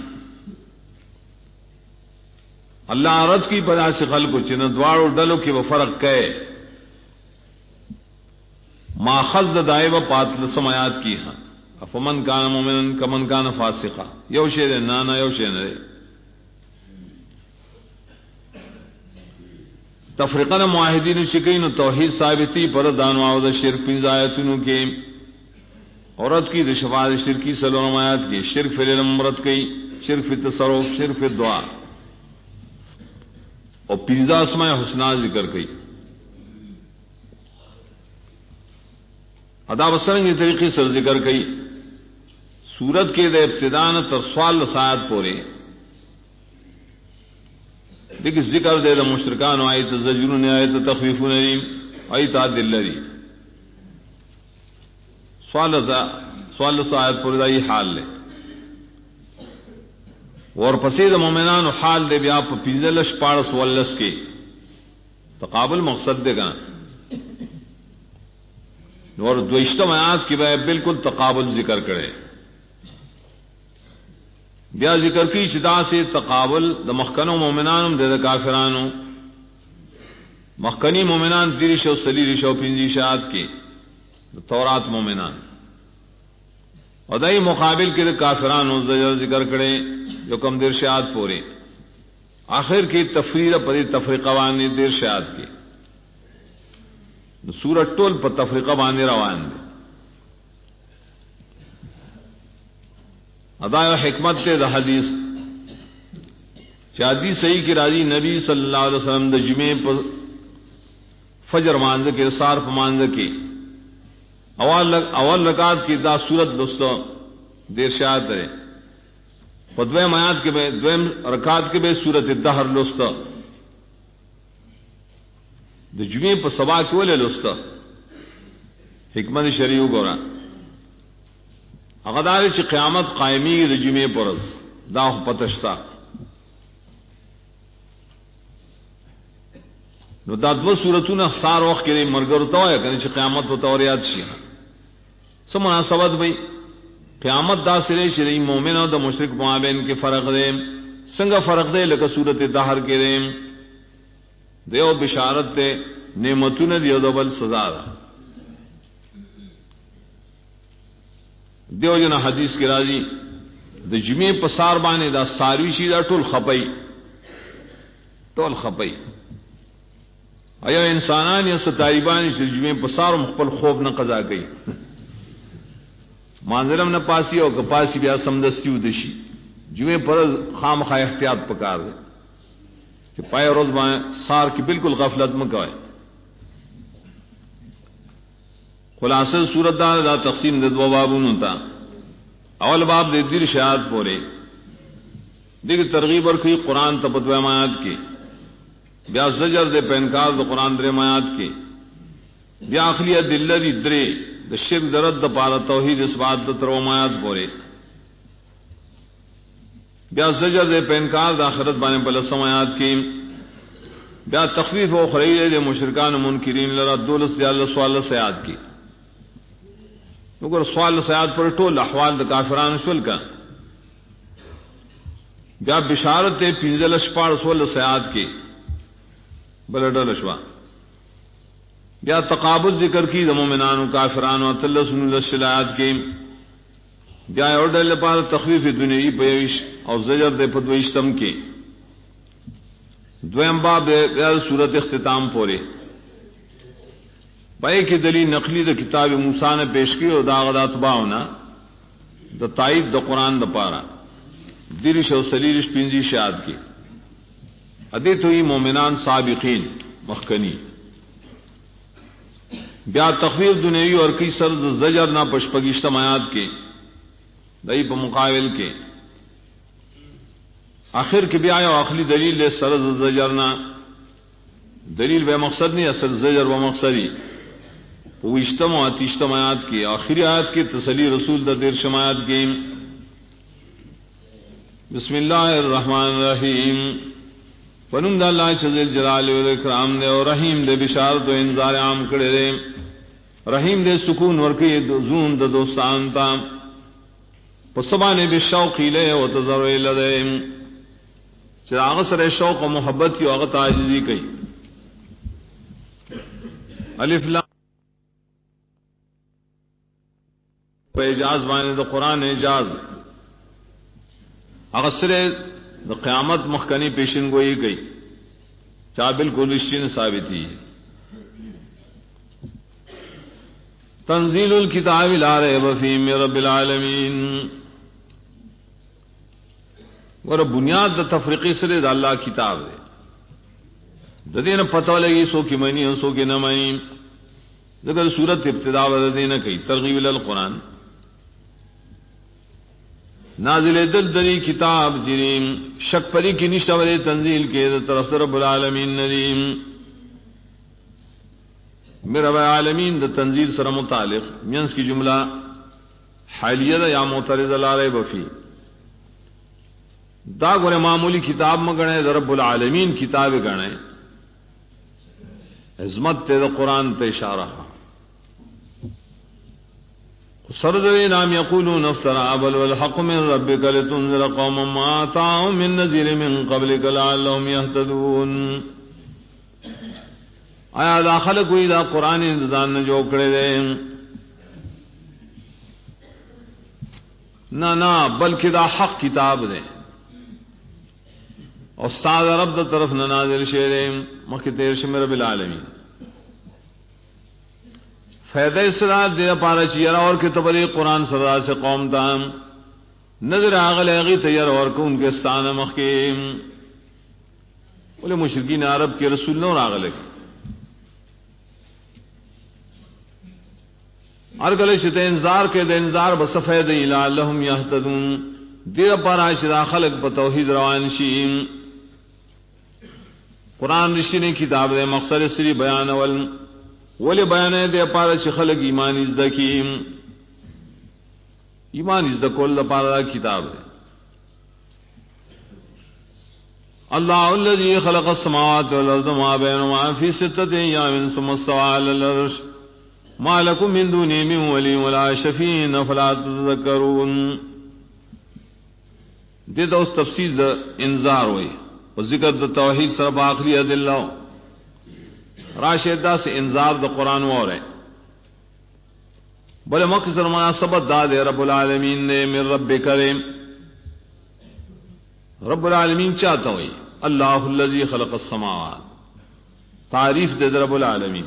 اللہ رد کی پدا سے خلق کو چن دواړو ډلو کې و فرق کئے ماخذ دائے و پاتل سمایات کی ہاں افمن کان مومنا کمن کان فاسقا یو شی نانا یو شی نه. تفریقہ معاہدین شکین توحید ثابتی پر دانواو دا شرک پنځه آیتونو کې عورت کی رشوات شرکی سلام آیات کی شرک فی العلم مرد کی شرک فی تصرف شرک فی دعا اور 15 اسماء حسنا ذکر کی. ادا بسرنگ طریقے سے ذکر کی سورت کے دے ابتدان تر سوال رسایت پورے دیکھ ذکر دے دا مشرکان آیت زجرون آیت تخویفون علیم آیت عدل لری سوال رسایت پورے دا یہ حال لے اور پسید مومنان حال دے بیا پا پینزلش پارس واللس کے تقابل مقصد دے گا اور دوشتم آیات کی بے بالکل تقابل ذکر کرے. بیا ذکر کی چدا سے تقابل د مخکنو مومنانم د کافرانو مخکنی مومنان 335 کے تورات مومنان ادائی مقابل کے کافرانو ذکر کرے جو کم درشات پورے آخر کی تفریح پری تفریقہ وانی درشات کے سورت ٹول پر تفریقہ وانی روان دے. ادا حکمت تے دا حدیث شادی صحیح کی راضی نبی صلی اللہ علیہ وسلم دا جمعے پر فجر مانز کے سار پر مانز کے اول رکعت کی دا سورت لستو دیر شاعت ہے دویم آیات کے بے دویم رکعت کے بے سورت الدہر لستو دا جمعے پر سبا کے ولے لستو حکمت شریعو گورا اغدار چی قیامت قائمی د جمعے پرز دا پتشتا نو دا دو صورتونه سار وخت کې مرګ ورته وای کنه چې قیامت ته توریات شي سم مناسبت وي قیامت دا سره شری مومن او د مشرک مابین کې فرق دی څنګه فرق دی لکه سورۃ الدهر کې دی دیو بشارت ته نعمتونه دیو دبل سزا ده. دیو جنا حدیث کی راضی د جمعے پسار باندې دا ساروی شي دا ټول خپي ایا انسانان یا ستایبان چې جمعے پسار مخبل خوب نه قضا کوي مانزلم نه پاسی او کپاسی بیا سمدستی ودشي جمعے پر خامخا احتیاط پکار دے کہ پای روز باندې سار کی بالکل غفلت مکوئے. خلاصہ صورت دا تقسیم دے دو بابونو تا اول باب دے دیر شاعت پورے دیکھ ترغیب اور کی قرآن تپدو مایات کی بیا زجر دے پینکار دے قرآن درے مایات کی بیا اخلیہ دل دی درے دا شرک درد دا پارا توحید اس بات دا ترو مایات پورے بیا زجر دے پینکار دا آخرت بانے پلسم آیات کی بیا تخفیف و خریل دے مشرکان منکرین لرا دولس دیال سوال سیاد کی مگر سوال سیاد پر ټول احوال د کافرانو شول کا بیا بشارت پینزل شپار سوال سیاد کی بلڈل شوا بیا تقابل ذکر کی د مومنانو کافرانو تلسن للشلات کی بیا اورڈل پار تخفیف دنیوی پیوش اور زجر دے پدویشتم کی دویم باب بیا صورت اختتام پورے پائے کی دلیل نقلی د کتاب موسیٰ نے پیش کی اور داغ اتباعنا د تائید د قرآن د پارا درش و سلیرش پنجی شاد کی ادیت ہوئی مومنان سابقین مخکنی بیا تخویف دنیوی اور کی سرد زجر نہ پشپگ اجتماعات کے دئی بمقابل کے آخر کے بیا آخری دلیل سرد زجر نہ دلیل بے مقصد نہیں اصل زجر و مقصدی وہ اجتماعات کی آخری آیت کی تسلی رسول دا دیر شمایات کی بسم اللہ الرحمن الرحیم فنم دا اللہ چزل جلال و اکرام دے اور رحیم دے بشارت و انذار عام کڑے دے رحیم دے سکون ورکی زون دا دوستان تا پسبانے بشوقی لے و تذروی لدے چراغ سر شوق و محبت کی وقت عاجزی کئی الف لام اعجاز بانے دا قرآن اعجاز اغسر دا قیامت مخکنی پیشن گوئی گئی چاہ بالکل رشتین ثابتی تنزیل الکتاب لا ریب فیہ من رب العالمین اور بنیاد دا تفریقی سرے دا اللہ کتاب دے دا دین پتہ لگی سو کی منی اور سو کی نمائیں ذکر صورت ابتداء دا دین کئی ترغیب القرآن نازل دل دلی کتاب جریم شک پری کی نشور تنزیل کے طرف رب العالمین ندیم میرا رب العالمین دا تنزیل سر متعلق مینس کی جملہ حالیہ دا یا معترض لا ریب فی دا گورے معمولی کتاب میں گنے دا رب العالمین کتاب گنے عظمت تے دا قرآن تے اشارہ سردری نام یقولون افترا بل والحق من ربک لتنذر قوما ما آتاهم من نذیر من قبلک لعلهم يهتدون آیا داخل کوئی دا قرآن انتظام نے جو کرے دے نا بلکہ دا حق کتاب دے استاد رب دا طرف نازل شیرے مخی تیر شمر رب العالمین فیض اسرات دے پارا چیرا اور کتبلی قرآن سرا سے قوم تام نظر آغل اغی تیر اور کو ان کے استان مخیم بولے مشرکین عرب کے رسول نور آغل ارگل شت انذار کے دے انذار بسفید لعلہم یہتدون دے پارا چرا خلق بتوحید روان شیم قرآن رشی نے کتاب دے مقصد سری بیان ولی بیان دے پارا چھ خلق ایمان ازدکیم ایمان ازدکول دا پارا کتاب دے اللہ الذی خلق السماوات والارض ما بینہما فی ستۃ ایام ثم استوى علی العرش ما لکم من دونہ من ولی ولا شفیع فلا تذکرون دے دا اس تفسیر دا انذار ہوئی اور ذکر دا توحید سر باقری ادلہ راشدہ سے انذار دا قرآن اور ہے بلے مقصر مناسبت دا دے رب العالمین نے من رب کریم رب العالمین چاہتا ہوئی اللہ الذی خلق السماوات تعریف دے رب العالمین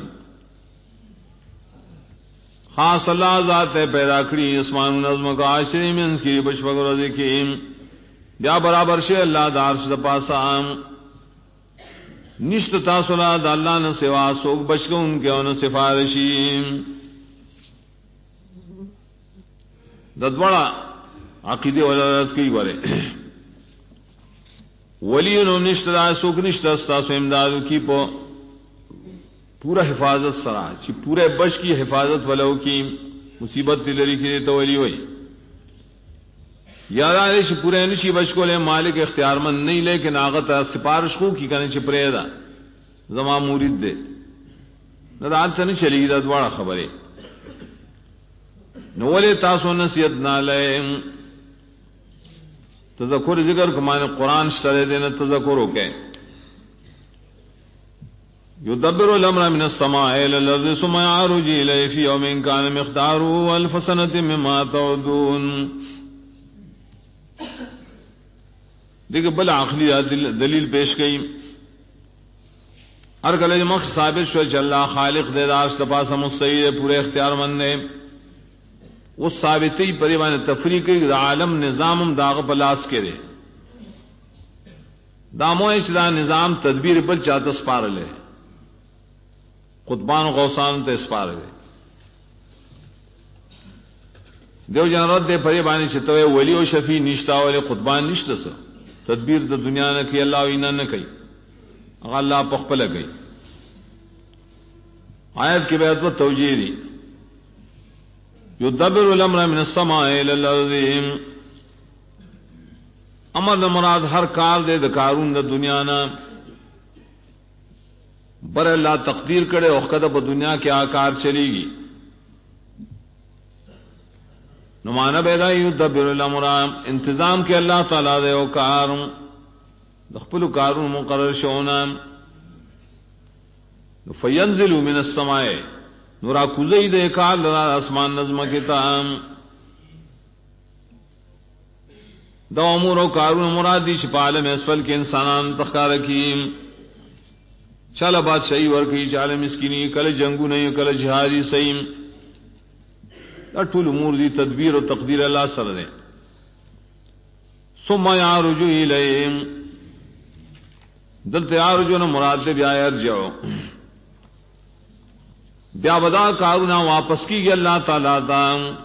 خاص اللہ ذات پیدا کری اسمان نظم کا عاشری میں انس کی بشفق و رضی یا برابر شے اللہ دارش دا پاسام نشت تاسولا دا اللہ نہ سوا سوک بچ گا ان کے ان سفارشی ددوڑا عقیدے ولادت کی برے ولی انہوں نشت دا سوک نشت استاسو امدادو کی پو پورا حفاظت سرا چی پورے بچ کی حفاظت ولو کی مصیبت دلری کی دیتا ولی ہوئی یاد آئے چھ پورے نشی بچ کو لے مالک اختیار مند نہیں لیکن آغت سپارش خو کی کنے چھ پریدا زمان مورید دے ندان تا نہیں چلی دا دوارا خبرے نولے تاسو نصیت نالے تذکر ذکر کمانے قرآن شترے دینا تذکر ہو کے یدبر الامر من السماء الى الارض ثم يعرج اليه في يوم كان مقداره الف سنة مما تعدون دیکھ بل عقلی دلیل پیش گئی ہر کله مخ ثابت شو چې الله خالق دې داس د پاسه مستعد پورے اختیار مند نے وہ ثابتی پرې باندې تفریقی عالم نظام داغ پلاس کړي دامو چې دا نظام تدبیر بل چاته سپارل قطبان و غوثان ته سپارل دیو جنرات دے پرې باندې چې توې ولی او شفیع نشتا ولې قطبان نشته څه تدبیر د دنیا نه کوي الله وینا نه کوي هغه الله په خپل کوي آیت کې به تو توجیه دي یدبر الامر من السماء الى الارض امر مراد ہر کار دے د کارون د دنیا نه بر اللہ تقدیر کرے وقت په دنیا کې آکار چلی گی نمانا بیدا یدبر الامر انتظام کے اللہ تعالی دے او کار دخپل کارون مقرر شونا فینزل من السماء نورا کوزی دے کار لرا اسمان نظم کتاب دا امور و کارون مرادی شپالم اسفل کے انسانان تخکار کیم چالا بادشاہی ورکی چالا مسکینی کل جنگو نہیں کل جہادی سیم ٹول امور دی تدبیر و تقدیر اللہ سر دے ثم یعرج الیہم دلتے یعرجو نا مراد دے بیا ارجعو بیا بدا کارونا واپس کی گیا اللہ تعالیٰ دا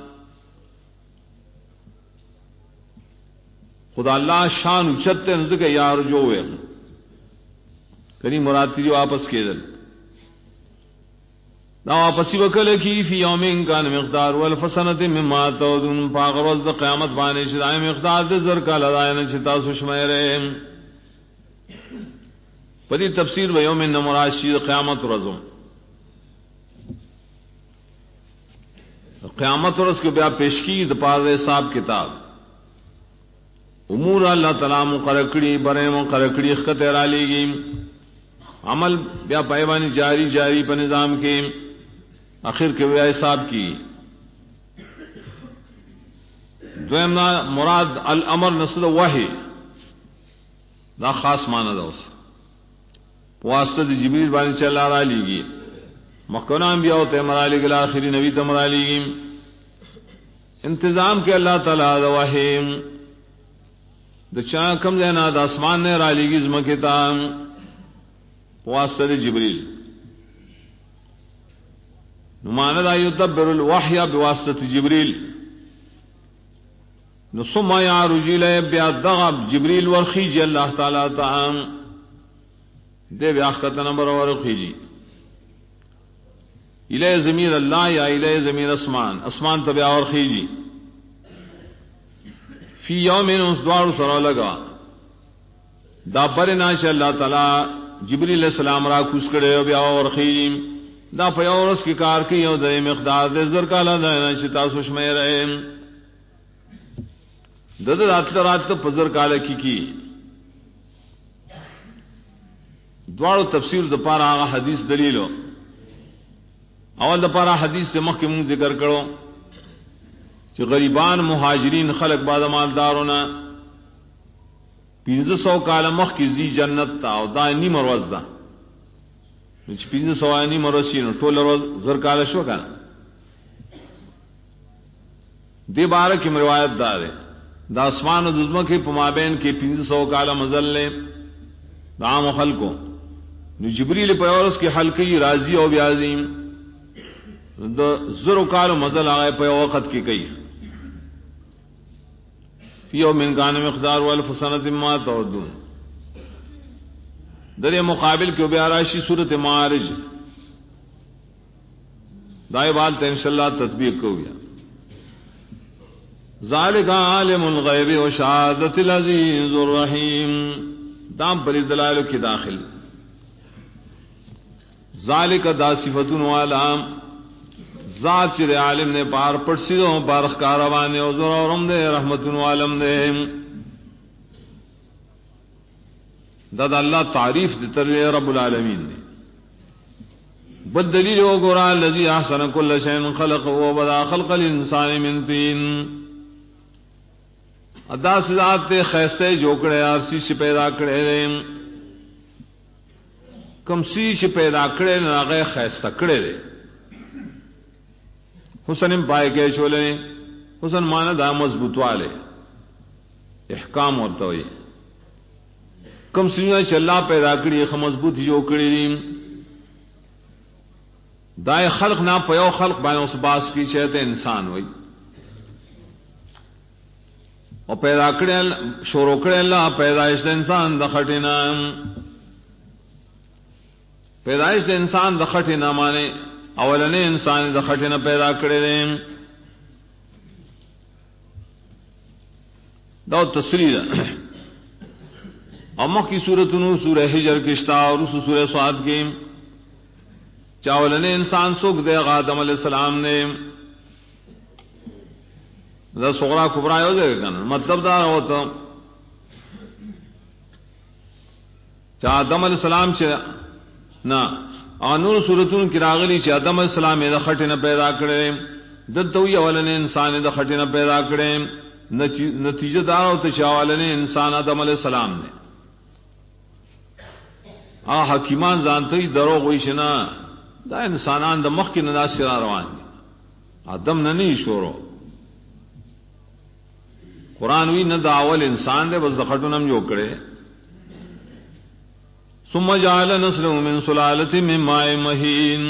خدا اللہ شان اچھتے نزدے یعرجو ہوئے کنی مراد تیجی واپس کے دل دا واپسی وکل کی فی یومین کان مقدار والفسنت مما تعودون فاغروز دا قیامت بانے شدائی مقدار دا ذرکا لدائن چتا سشمیر پدی تفسیر و یومین نمراد شید قیامت رزم قیامت رز کے بیا پیشکی دا پار حساب کتاب امور اللہ تعالی مقرکڑی برے مقرکڑی اخت ارالی گی عمل بیا پائیوانی جاری پر نظام کے آخر کے بیا حساب کی دویم مراد الامر نصد وحی دا خاص معنی دا اس واسطہ دی جبریل بانی چلا را لی گی مخکونا انبیاء ہوتے مرالی گل آخری نبی تمرالی گی انتظام کے اللہ تعالی دا وحی دا چاہ کم دینا دا اسمان نے را لی گی زمکتا واسطہ دی جبریل نماند یدبر الوحی بواسطہ جبریل ثم یعرج الیہ بیا دغب جبریل ورخیجی اللہ تعالی تعام دے بیاخت نمبر ورخیجی الیہ ضمیر اللہ یا الیہ ضمیر اسمان تبیا ورخیجی فی یومین اس دوار سرو لگا دا برناش اللہ تعالی جبریل علیہ السلام را کوس کړي بیا ورخیجی دا په اورس کی کار کی یو د مقدار د زر کاله د شتا سشمیر د رات په زر کاله کی دوړو تفسیر د پاره هغه حدیث دلیلو اول د پاره حدیث ته مخکې مون ذکر کړو چې غریبان مهاجرین خلق بعد مالدارونه 1500 کاله مخکې زی جنت تا او دا نی مروز ده چې 1500 نی مرسینو ټول روز زر کاله شو کنه دی بارے کی روایت دار ہے دا اسمان و دزمہ کے پمابین کے 1500 کالا مزل لے دام و خلقو نو جبریل پیورس کے حلقی راضی و بیازیم دا زر و کال مزل آئے پہ وقت کی کئی فی من کان مقدار والف سنت ما تعدون در مقابل کے بیاراشی صورت معارج دائے بال تا انشاءاللہ تطبیق کو گیا ذالک عالم الغیب و شہادت العزیز الرحیم دام پر دلائل کی داخل ذالک دا صفتون والا ذات چر عالم نے پار پڑسیدوں پارخ کاروانے و ضرورم دے رحمتون والم دے دادا اللہ تعریف دیتر رب العالمین نے بالدلیل و قرآن الذی احسن کل شیء خلق و بدا خلق الانسان من طین ادا سزاد تے خیستے جوکڑے آرسی سے پیدا کرے کم سی چې پیدا کړي نه هغه خیسته کړي دي حسن پای کې چولې حسن معنی دا مضبوطواله احکام ورته وي کم سیونه چې الله پیدا کړي خو مضبوط جوړ کړي دي دای خلق نه په یو خلق باندې اوس باس کی چې ته انسان وي او پیدا کړي شروع کړي الله پیدائش د انسان د خټینا پیدائش د انسان د خټینا معنی اولنې انسان د خټینا پیدا کړي دي دا تصریح اور مخ کی سورتوں سورہ ہجر کی اشتا اور اس سورہ سعد کی چاول نے انسان سوکھ دے آدم علیہ السلام نے سغرا کبرا ہو جائے گا مطلب دار ہوتا چاہ آدم علیہ السلام سے نہ آنور سورتوں کی راغلی چاہ آدم علیہ السلام دخٹ نہ پیدا کرے دتوی اول نے انسان دخٹ نہ پیدا کرے نتیجہ دار ہوتے چاول نے انسان آدم علیہ السلام نے حکیمان جانتے ہی دروغ ہوئی شنا دا انسانان دا مخ کی ندا سرا روان دی آدم نہ نہیں شورو قرآن وی نہ دا اول انسان دے بس دخٹو نم جو کرے ثم جعل نسلہ من سلالت من ماء مہین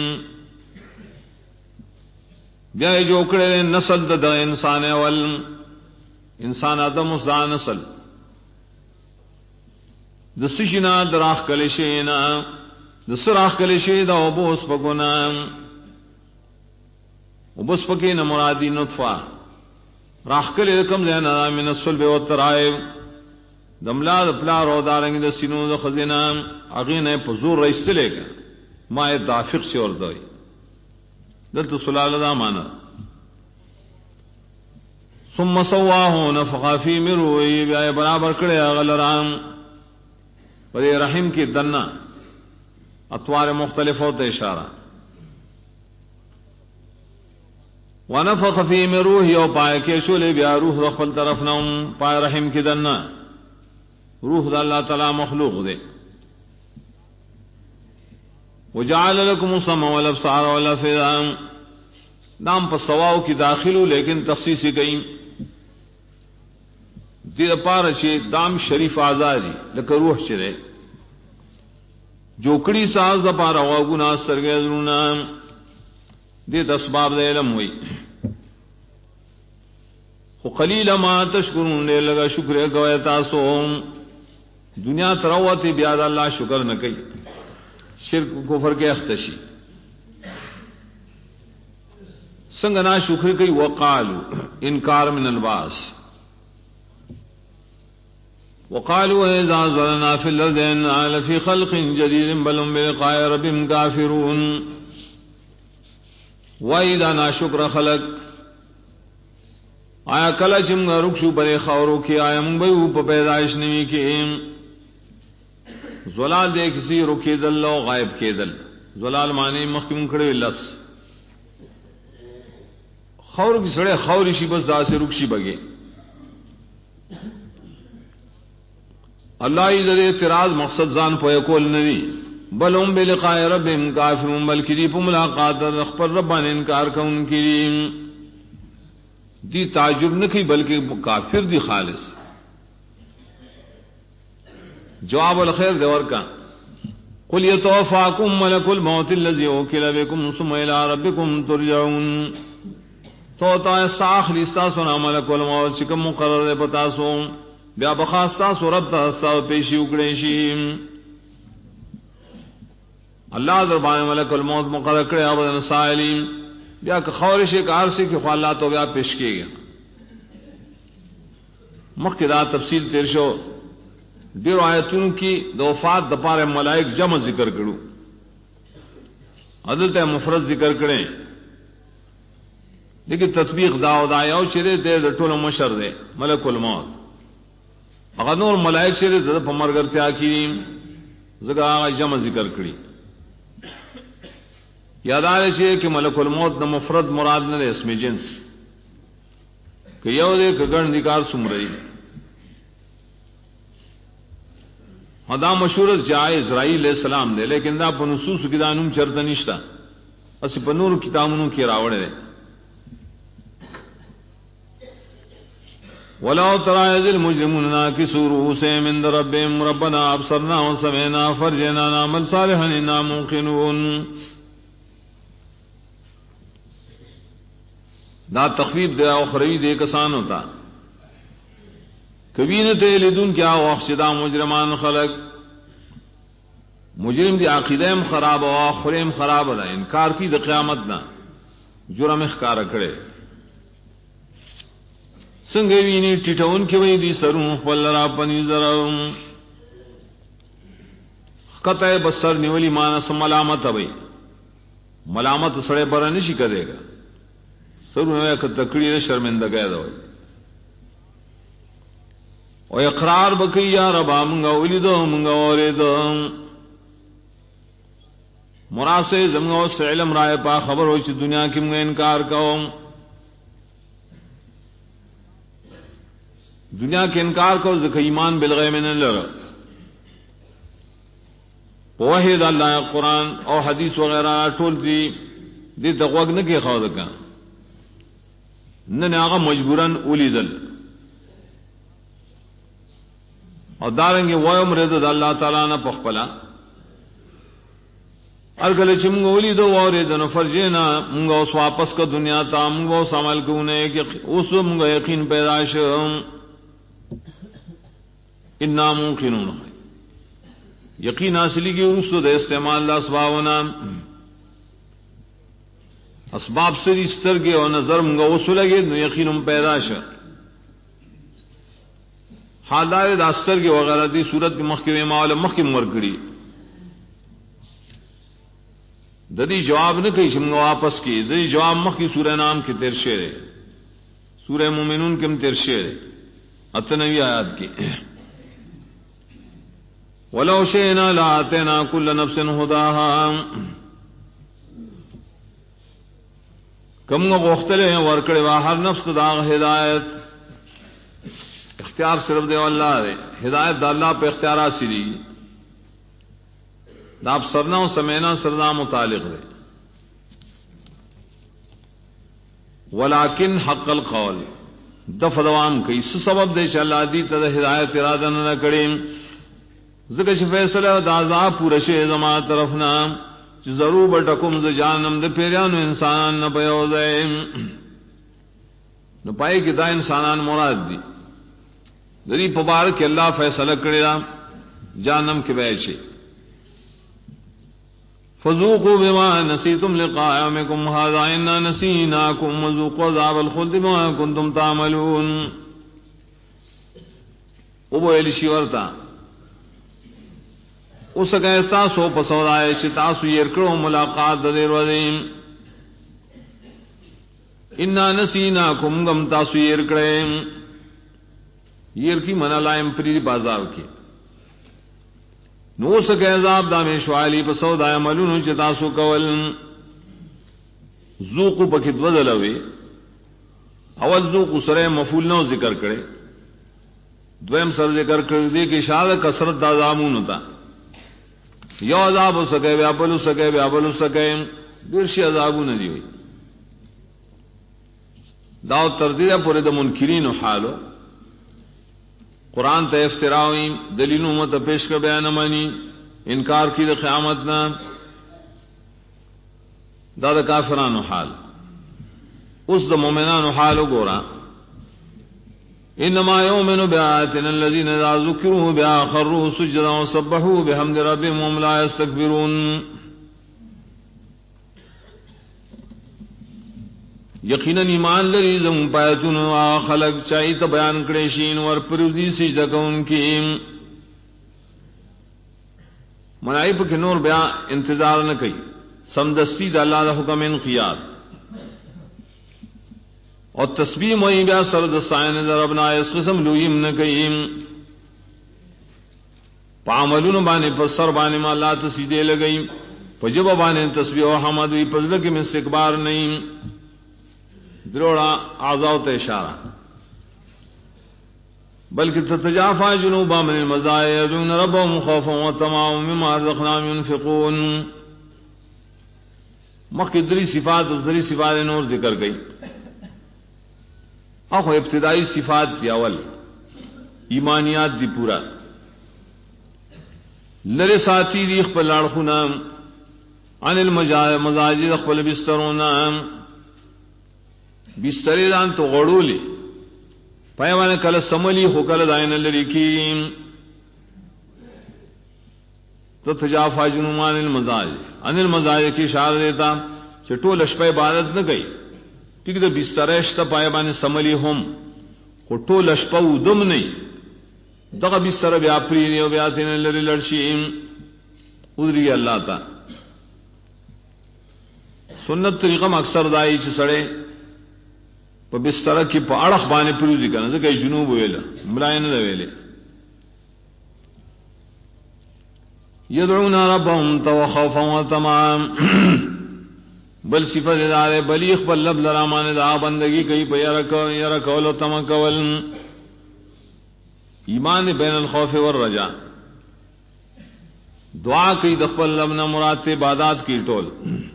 بیا جو کرے نسل دا انسان اول انسان آدم اس دا نسل د سشنا دراخ کلشینا د سراخ کلشی دا وبوس پکونا وبوس پکینا مرادی نطفہ راخ کلی کم زینا من الصلب والترائب دملا د پلا رو دارنگ د سینو د خزینا اغین پزور رئیس لے گا ماء دافق سے اور دوئی دلت سلال دا مانا ثم سواہ نفخ فی من روحی بیا برابر کرے غلرام اور یہ رحم کی دنا اطوار مختلف ہوتے اشارہ ونفخ فی من روحی او پائے کے شولے بیا روح رخل طرف نوم پائے رحم کی دنا روح دا اللہ تعالی مخلوق دے وجعل لکم السمع والابصار والافئدہ نام پر سواؤ کی داخلو لیکن تخصیصی گئی دیر پار چی دام شریف آزادی لکہ روح چرے جوکڑی ساز دا پارا واغونا سرگے ذرونا دید اسباب دے علم ہوئی خو قلیل ما تشکرون دے لگا شکر گوئے تاسو دنیا تروتی بیاد اللہ شکر نکی شرک کفر کے اختشی سنگنا شکر کی وقالو انکار من الباس وقالوا إذا ظلنا في الأرض إنا لفي خلق جديد بل هم بلقاء ربهم كافرون وإذا ناشكر خلق آیا کلا چم رکشو پر خورو کی آیا من بیو پا پیدائش نمی کی زلال دے کسی رکی دل و غائب کی دل زلال معنی مخکم کھڑے لس خور کی سڑے خوری شی بس دا سے رکشی بگے اللہ ادھر اعتراض مقصد زان پوئے کول ندی بل هم بلقاء ربهم کافرون بلکہ دی پا ملاقات اخبر ربان انکار کا ان کی دی تعجب نکی بلکہ کافر دی خالص جواب الخیر دیور کا قل یتوفاکم ملک الموت الذی وکل بکم ثم الى ربکم ترجعون تو تا ساخ لیستا سنا ملک الموت چکم مقرر دے پتاسو بیا بخاستا سورت تاستا پیشی اکڑے شیم اللہ دربان ملک الموت مقرر کرے عبدن سائلین بیا کہ خورش ایک عرصی کی خواہ اللہ تو بیا پیش کیے گیا مخدہ تفصیل تیر شو دیر آیتون کی دوفات دپار ملائک جمع ذکر کرو عدلت مفرد ذکر کریں لیکن تطبیق داو دایاو چرے دے دٹول مشر دے ملک الموت اگر نور ملائک چرے دے پا مرگرتیا کی ذکر آگا جمع ذکر کری یاد آئے چھے کہ ملک الموت نہ مفرد مراد نہ دے اسم جنس کہ یو دے کہ گن دکار سم رہی دا مشہور جائے اسرائیل علیہ السلام دے لیکن دا په نصوص کې دا نوم چرته نشتا اس په نور کتابونو کې راوړل ولو ترى إذ المجرمون ناكسوا رؤوسهم عند ربهم ربنا أبصرنا وسمعنا فرجعنا نعمل صالحا إنا موقنون دا تخفیف دے اخروی دے کسان ہوتا کبھی نہ تے لدن کیا وخشدا مجرمان خلق مجرم دی عقیدہم خراب و آخریم خراب دا انکار کی دا قیامت نا جرم اخکار کڑے سنگوینی ٹٹون کی وی دی سرون خولرا پنی ذرم قطع بسر نیولی مانس ملامت بھئی ملامت سڑے پر نشی کرے گا سرون ایک تکڑی شرمندہ گئے دا و اقرار بکی یا ربا منگا ولیدو منگا وریدو مراسے زمگا سے علم رائے پا خبر ہوئی چی دنیا کی منگا انکار کہو دنیا کے انکار کو ذکر ایمان بالغیب میں لڑ پوہید اللہ قرآن اور حدیث وغیرہ ٹول دی تقوق نہ کے خود کا نہ آغا مجبوراً اولی دل اور داریں گے وہ مرد اللہ تعالیٰ نہ پخپلا ارگل چمگا اولی دو اور دن فرجینا منگا اس واپس کا دنیا تا منگا اس عمل کو انہیں اس منگا یقین پیداش انا موقنون یقین حاصلی کی رسو دے استعمال دا اسبابنا اسباب سے استر گے اور نظر منگا وصول لگے یقین پیداش حالدار داستر کے وغیرہ دی صورت کی محکم ماحول محکم مرکڑی ددی جواب نہ کہی شمگا واپس کی ددی جواب مخ کی سورہ نام کے تیر شیر ہے سورہ مومنون کے تیر شیر ہے اتنوی آیات کی وَلَوْ شِئْنَا لَآتَيْنَا كُلَّ نَفْسٍ هُدَاهَا کم غختلے ہیں ورکڑے وا ہر نفس داغ ہدایت اختیار صرف دے اللہ دے ہدایت دا اللہ پہ اختیارات سی دی دا آپ سرنا و سمینا سرنا متعلق دے ولیکن حق القول دف دوام کئی سبب دے چا اللہ دی تا ہدایت ارادہ نہ کریں ذکر فیصلہ دا عذاب پورا شے زمان طرفنا ضرور بٹکم ز جانم دے پیریانو انسانان نہ پیو دے نہ پائے کہ دا انسانان مراد دی دری پبار کے اللہ فیصلہ کرے جانم کے بیچے فذوقوا بما نسيتم لقاء يومكم هذا إنا نسيناكم وذوقوا عذاب الخلد بما كنتم تعملون ابو ایلشی ورتا اس کا تاسو پسودائے چې تاسو یې کړو ملاقات د دې ورځې انا نسیناکم غم تاسو یې کړې یې کی منا لایم پری بازار کې نو سکه عذاب د مشوالی پسودائے عملونو چې تاسو کول ذوقوا پکې بدلوي اول ذوق سره مفعول نو ذکر کړي دویم سر ذکر کړي دې کې اشاره کثرت د عذابونو ته یو عذاب ہو سکے بیا بل ہو سکے بیا بل ہو سکے درشی عذابوں نے دی ہوئی داو تردیدہ پورے دا منکرین و حالو قرآن تا افتراوی دلیلوں مت پیش کر بیان مانی انکار کی دا قیامتنا دا کافران و حال اس دا مومنان و حالو گورا انما يؤمن بآياتنا الذين اذا ذكروا بها خروا سجدا وسبحوا بحمد ربهم وهم لا يستكبرون یقینا ایمان لري زم پایتون خلق چایت بیان کړي شین ور پروزی سجدہ کون کی منائب کے نور بیا انتظار نہ کئی سمدستی د اللہ دا حکم انقیاد اور تسبیح موئی بیا سرد سائن ضربنا اس قسم لویم نہ کئیم پاملون بانے پر سر بانے ما لا تسیدے لگئی پجب بانے تسبیح و حمد وی پزلک میں استکبار نہیں دروڑا اعضاء تے اشارہ بلکہ تتجافى جنوبهم عن المضاجع يدعون ربهم خوفا وطمعا مما رزقناهم ينفقون. مقدری صفات اور ذری صفات نور ذکر گئی. اخو ابتدائی صفات دی اول ایمانیات دی پورا لرے ساتھی دی خپل اڑخنا عن المضاجع خپل بسترونا بستری دان تو غړولې پایوانه کله سملی هو کله داینه لري کی تو تجافا جنومان المضاجع عن المضاجع کی اشارہ دیتا چې ټول شپه عبادت نه کوي ٹھیک ده بسترشت پایوانه سملی هم خو ټول شپه ودم نه دغه بستر بیا پری او بیا تین لري لړشي ودری الله تا سنت طریقه اکثر دای چې سړی په بستر کې په اړه باندې پروزي کنه ځکه جنوب ویل ملای نه ویلې يدعون ربهم خوفا وطمعا بل صفت دار بلیغ بل لب لرامان دا بندگی کئی پہ یرا کول و تم کول ایمان بین الخوف والرجاء دعا کئی دخل لبنا مراد عبادات کی ٹول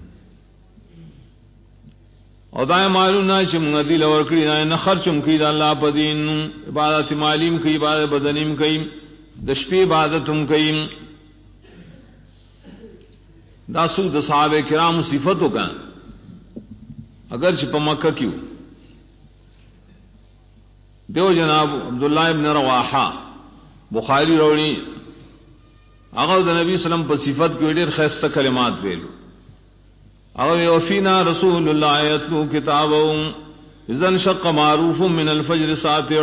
او دائیں معلوم نہ چم دل اور کڑی نہ خرچم کی دا اللہ پدین عبادت مالیم کی عبادت بدنیم کی دشپی عبادتم کی داسو د صحابہ کرام صفتوں کا اگر چپ مکہ کیوں دیو جناب عبداللہ ابن رواحہ بخاری روڑی اگر د نبی وسلم پر صفت کو ډیر خیسته کلمات ویلو او وفینا رسول اللہ یتلو کتابه اذا انشق معروف من الفجر ساطع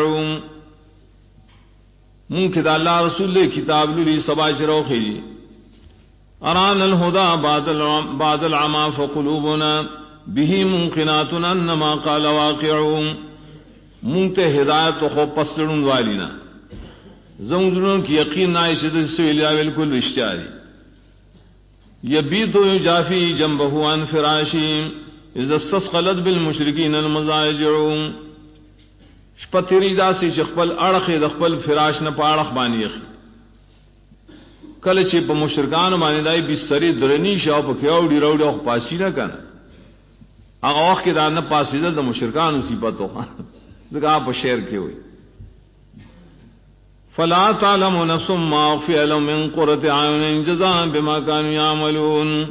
ممکن اللہ رسول نے کتاب لی سبا شروخی اران الهدى بعد العمى فقلوبنا به منقنات انما قال واقع منت ہدایت خو پسڑن والینا زمزرون کی یقین نائشد سویلیا بالکل رشتیاری یبیت یجافی جنبه عن فراشی اذا استثقلت بالمشرکین المضاجع شپتری داسی خپل اڑخ د خپل فراش نه پاړخ باندې کله چې په مشرکان باندې دای بستری درنی شاو په کېوډی روډ او پاسی نه کنه هغه وخت کې دا نه پاسیدل د مشرکان صفاتو ځکه په شعر کې وي فلا تعلم نفس ما اخفي لهم من قرة اعين جزاء بما كانوا يعملون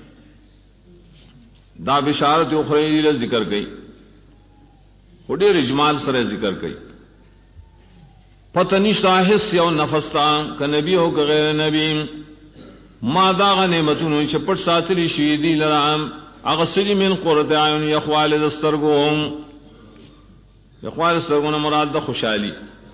دا بشارت اخری له ذکر کړي وړي اجمال سره ذکر کړي پتہ نشتا حس یو نفس تا کہ نبی ہو کہ غیر نبی ما دا غنیمتون چپٹ ساتری شیدی لرام اغسلی من قرۃ اعین یخوال دسترگون یخوال دسترگون مراد دا خوشحالی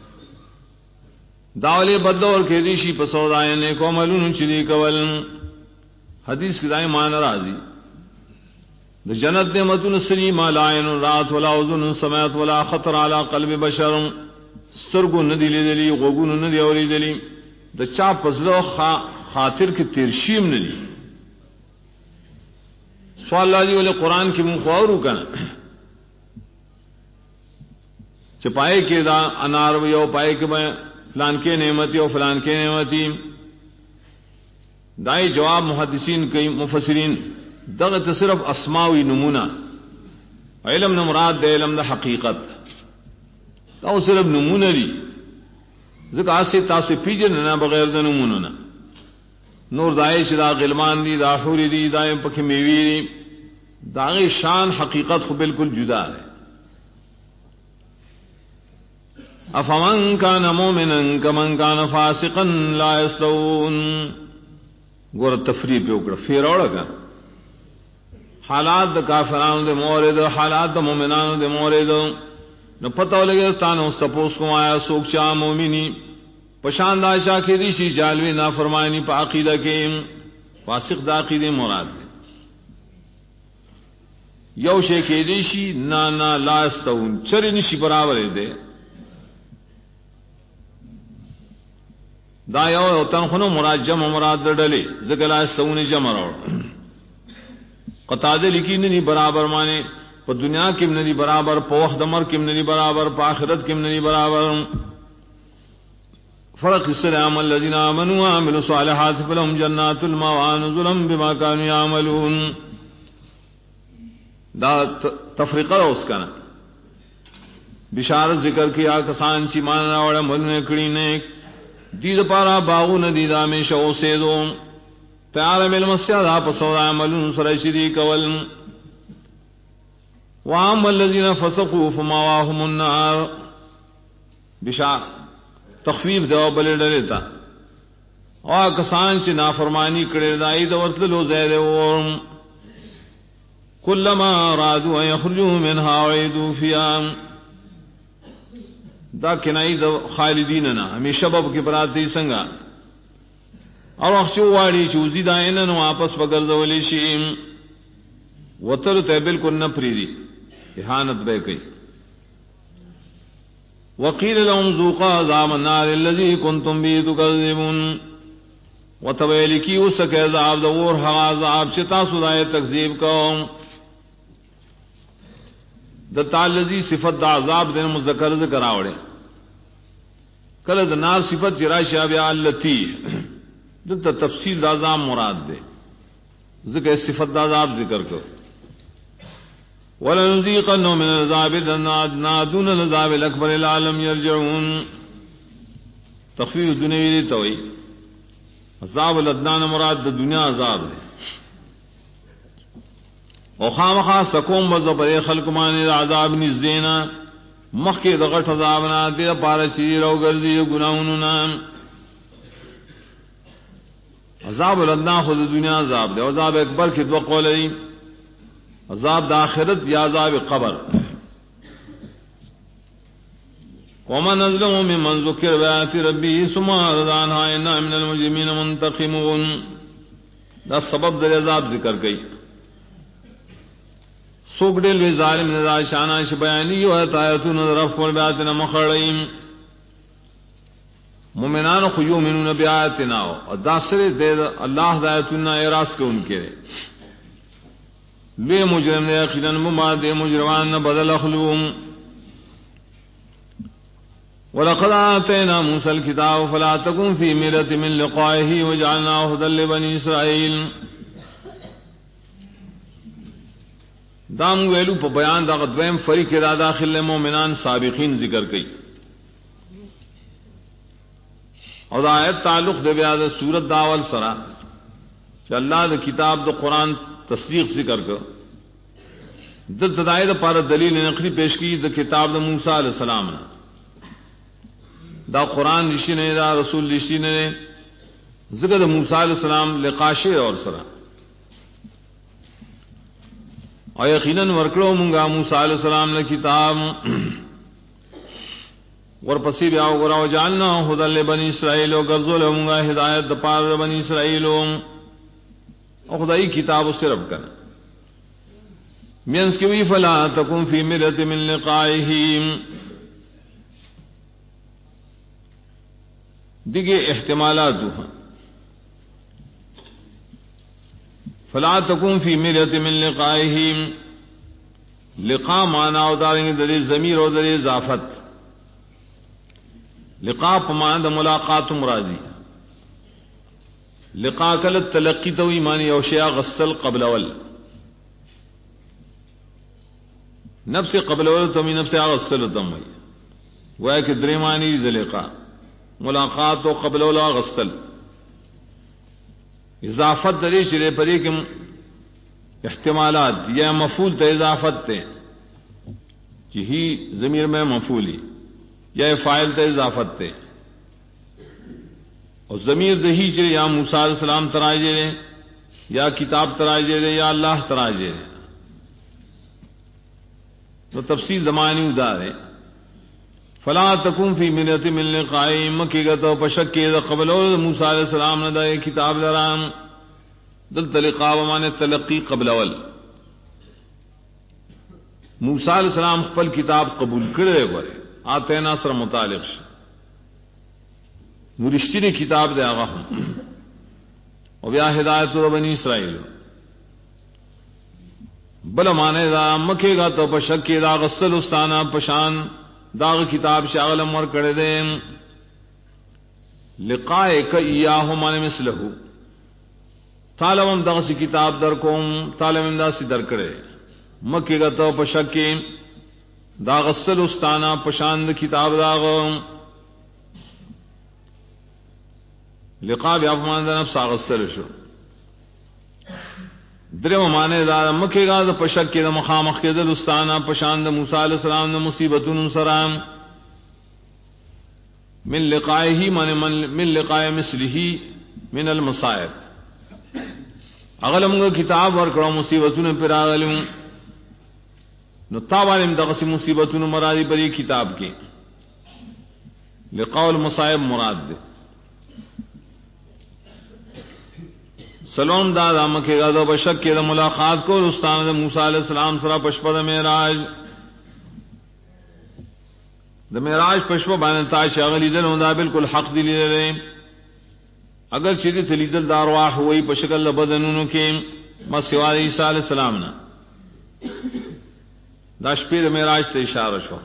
داولی بدور کے دیشی پسودائے نیک عملون چلی کول حدیث کی دائیں معنی راضی دا جنت نعمتون سری ما لا عین رات ولا اذن سمعت ولا خطر علی قلب بشر سترگو ندی لیدلی غوگونو ندی اوریدلی د چا پزلو خاطر کی ترشیم ندی سوال اللہ جی والے قرآن کی منخواورو کنا چپائے کے دا انار ویو پائے کے میں فلان کے نعمتی و فلان کے نعمتی دائی جواب محدثین کئی مفسرین دغت صرف اسماوی نمونہ علم نمراد دے علم دا حقیقت او صرف نمونہ دی ذکر آسی تاسی پیجن نا بغیر دا نمونہ نا نور دائی چی دا غلمان دی دا حوری دی دائی پکی میوی دی داغی شان حقیقت خو بالکل جدا ہے افمن کان مومنا کمن کان فاسقا لا یستوون گور تفریح پہ اکڑا فیروڑا کا حالات دا کافران دے مورد حالات دا مومنان دے مورد نو پتہ لگے تانو سپوس کو آیا سوک چا مومنی پشاندہ شاہ کی دیشی جالوی نافرمائنی پا عقیدہ کے فاسق دا عقیدہ مراد دے یو شے کی دیشی نا لا استون چری نشی برابر دے دا یو تنخنو مراد جمع مراد ڈلے ذکر لا استون جمع روڑ قطادے لکی نہیں برابر مانے پا دنیا کم ندی برابر پا وقت دمر کم ندی برابر پا آخرت کم ندی برابر فرق السلام الذين آمنوا وعملوا الصالحات فلهم جنات المأوى نزلا بما كانوا يعملون. دا تفریقہ اس کا نا بشارت ذکر کیا کسان چی ماننا وڑا مدن کڑی نیک دید پارا باغو ندید آمیشہ اوسیدو تیار مل مسیح دا پسود عملون سرشدی کول. وعام الذین فسقوا فماواهم النار بشار تخفیف دو بلے ڈلیتا اور کسان چی نافرمانی کڑی دائی دورتلو زید ورم کلما ارادوا ان یخرجوا منها اعیدوا فیها. دا کنائی دا خالدین نا ہمیشہ بب کی پراتی سنگا اور اخشو واڑی چوزی دائنن واپس بگردولی شیم وطر تے بالکل نہ پریدی احانت بے کئی. وقیل لهم ذوقوا عذاب النار الذی کنتم به تکذبون وتویل کی اسک عذاب دور عذاب چتا سدائے تکذیب کو. د تعلذی صفت دا عذاب دین مذکر ذکر آوڑے کل د نار صفت جراشا بیا التی د تفصیل دا عذاب مراد دے ذکر صفت دا عذاب ذکر کو. وَلَنُذِيقَنَّهُم مِّنَ الْعَذَابِ الْأَدْنَىٰ دُونَ الْعَذَابِ الْأَكْبَرِ لَعَلَّهُمْ يَرْجِعُونَ. تخفیف دنیوی توئی عذاب الادنان مراد د دنیا عذاب دے او خامخا سکوم بزبر خلق مانی عذاب نز دینا مخی دغٹ عذابنا دیر پارا چیر او گردی گناہننا. عذاب الادنا خود دنیا عذاب دے. عذاب اکبر کی دو قولی عذاب دا آخرت یا عذاب قبر. ومن ازلم ممن ذکر بآیات ربی ثم اعرض عنها انا من المجرمین منتقمون. دا سبب در عذاب ذکر گئی. سوک ڈیل وی ظالم ندا شاناش بیانی و آیتون رفع بیاتنا مخرعیم مومنان خیومنون بیاتنا و داسر دیر اللہ دایتنا اعراض کے ان کے لئے مجرم نے یقینا مماد مجرمان بدل اخلوم. وَلَقَدْ آتَيْنَا مُوسَى الْكِتَابَ فَلَا تَكُنْ فِي مِرْيَةٍ مِّن لِقَائِهِ وَجَعَلْنَاهُ هُدًى لِبَنِي إِسْرَائِيلَ. دام ویلو پا بیان دا غدویم فریق دا داخل مومنان سابقین ذکر کئی اور دا آیت تعلق دے بیاد سورت داول سرا کہ اللہ دا کتاب دا قرآن تصدیق ذکر کر دل تدائی دا پارا دلیل نقلی پیش کی دا کتاب دا موسیٰ علیہ السلام دا قرآن رشی نے دا رسول رشی نے ذکر دا موسیٰ علیہ السلام لقاشے اور سرا اور یقیناً ورکڑوں منگا موسیٰ علیہ السلام نے کتاب ورپسی بیاو گراو جاننا خدل بنی اسرائیل و گرزول منگا ہدایت دپار بنی اسرائیل اور خدای کتاب اس سے رب کرنا مینس کی وی فلا تکن فی مرت من لقائہم دیگے احتمالات دو فلا تکن فی مرت من لقائہم لقاء مانا اداریں گے در ضمیر اور در اضافت لقاء پمان دا ملاقات مرادی لقاء کل تلقی تو ایمانی اوشیا غسل قبل اول نفس قبل اول تمی نفس غسل تم ہوئی وہ ہے کہ دریمانی دا لقاء ملاقات و قبل اول غسل اضافت دری شرے پری کے احتمالات یا مفعول تے اضافت تے کہ ہی ضمیر میں مفعولی یا فاعل تے اضافت تے اور ضمیر دہی چرے یا موسیٰ علیہ السلام ترائی جے یا کتاب ترائی جے یا اللہ ترائی جے تو تفصیل زمانی ادار ہے. فلا تکن فی مرت من لقاء مکی گتو پشک کے قبل موسیٰ علیہ السلام نے دائے کتاب لرام دل تلقا ومان تلقی قبل اول موسیٰ علیہ السلام خپل کتاب قبول کرے گورے آتے ناصر متعلق مرشتی نے کتاب دے آغا اور بیا ہدایت بنی اسرائیل بل مانے دا مکے گا تو پشک کے دا غسل استانا پشان داغ کتاب شاغل امور کڑے دے لقائک ایاہ من مثلہ تعلم دغسی کتاب در کوم تعلم داسی در کرے مکی گتو پشکی دا غسل استانا پشاند کتاب داغ لقاء بیا فمان دا نفس آغسل شو درم مانے دا مکی گا دا پشکی دا مخامخ کے دل استانا پشاند موسیٰ علیہ السلام دا مصیبتون سرام من لقائه من لقاء مثله من المصائب اغلم کتاب ورکڑا مصیبتون پر آغلم نو تاوالم دغسی مصیبتون مرادی پری کتاب کے لقاء المصائب مراد دے سلام دادا مکے گا دو بشک کے دا ملاقات کو رستان دا موسیٰ علیہ السلام سرا پشپا دا معراج پشپا بانتا شاغلی دل ہوں دا بالکل حق دلی دلے اگر چیزی تلی دل دارواح ہوئی پشکل بدنونو کے ما سوا عیسیٰ علیہ السلام نا دا شپیر معراج تے اشارہ شو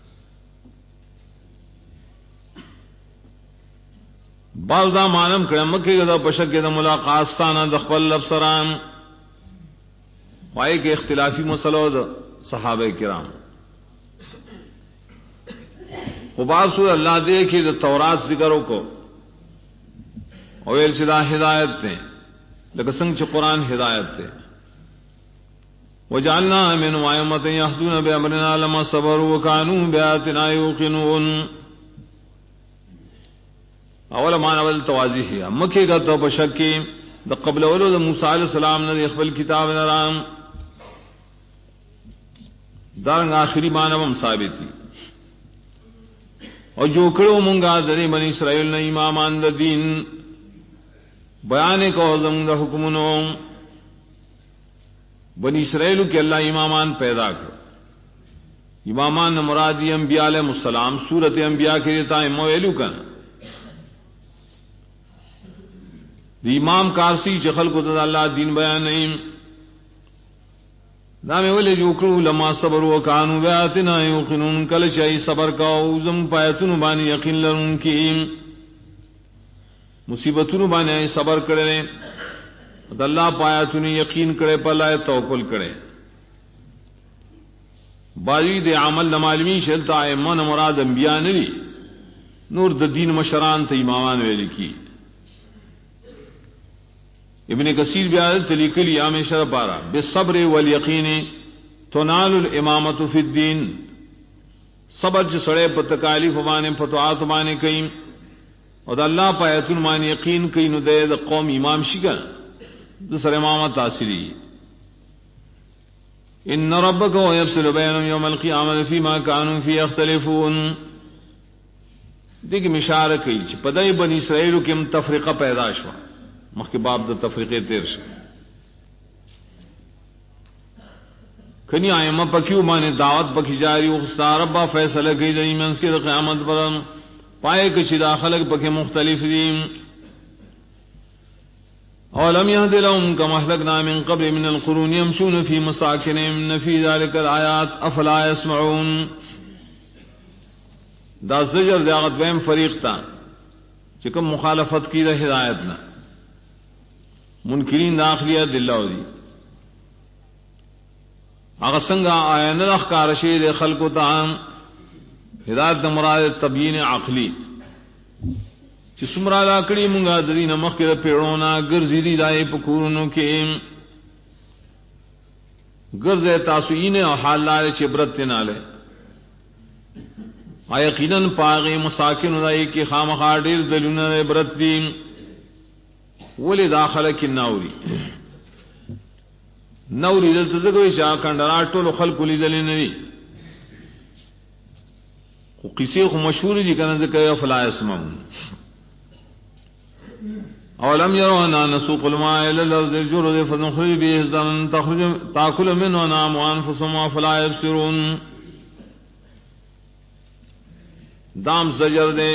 بعض دا مانم کرے مکی گدا پشک دا ملاقات ستانا دخبل لبسران وائی کے اختلافی مسئلہ دا صحابہ کرام بعض سور اللہ دے کہ دا تورات ذکروں کو اویل سے دا ہدایت تے لیکن سنگ چھ قرآن ہدایت تے وجعلنا من وائمت یحدون بے امرنا لما صبروا وکانوا بیاتنا یوقنون اول مان اول توازی ہے مکے کا تو بشکی دا قبل اولو دا موسیٰ علیہ السلام نے اقبل کتاب نرام دارنگ آخری معنی ہم ثابتی اور جو کرو منگا دری بنی اسرائیل نے امامان دا دین بیانے کو زمون دا حکمنو بنی اسرائیل کے اللہ امامان پیدا کر امامان مرادی انبیاء علیہ السلام سورت انبیاء کے دیتا ہے مویلو کنا دی امام کارسی چخل کو دا اللہ دین بیان نہیں دامے والے جو کرو لما صبر وکانو بیاتنا یوقنون کل چاہی صبر کا اوزم پایتون بانی یقین لرن کی مصیبتون بانی صبر کرے دا اللہ پایتون یقین کرے پلائے توکل کرے بازی دے عمل نمالمی شلتا ہے من مراد انبیاء نوی نور دا دین مشران تا امامان ویلی کی ابن کثیر بیادت تلیکلی آم شرف پارا بالصبر والیقین تنال الامامت فی الدین صبر چ سڑے پر تکالیف بانے فتوحات بانے کئی اور اللہ پایتون مان یقین کئی نو دے دا قوم امام شکن دوسر امامت تاثری ان ربک و یفصل بینهم یوم القیامت فیما کانوا فی اختلفون دیکھ مشارہ کئی چھ پدائی بنی اسرائیل کم تفریقہ پیدا شوا مخی باب دا تفریقے تیر شوا کنی آئیمہ پکیو مانے دعوت پکی جاری اخستا ربا فیصلہ کی دا ایمنس کی دا قیامت برم پائے کچھ دا خلق پکی مختلف دیم اولم یهد لهم كما اهلكنا من قبل من القرون يمشون في مساکنهم ان في ذلك الآيات افلا يسمعون دا زجر دا غدویم فریق تا چکم مخالفت کی دا ہدایتنا منکرین داخلیہ دلہ دی اغسنگا آیان اخکار شید خلق و تعام ہدایت دا مراد تبیین عقلی چی سمرا لاکڑی منگا دری نمخ کے دا پیڑونا گرزی دی دائی پکورنو کے گرز تاسوین او حال لارے چی برت نالے یقیناً پاغی مساکن دائی کی خامخار دیر دلون برت دیم ولی داخل کی نوری نوری دلتا زگوی شاہ کندرات طول خلق لی دلی نوی قصی خو مشہوری دی کنن ذکر فلا اسمعون اولم يروا نسوق الماء الى الارض الجرد فنخرج به زرعا تاكل منه انعام وانفسهم فلا يبصرون دام زجر دے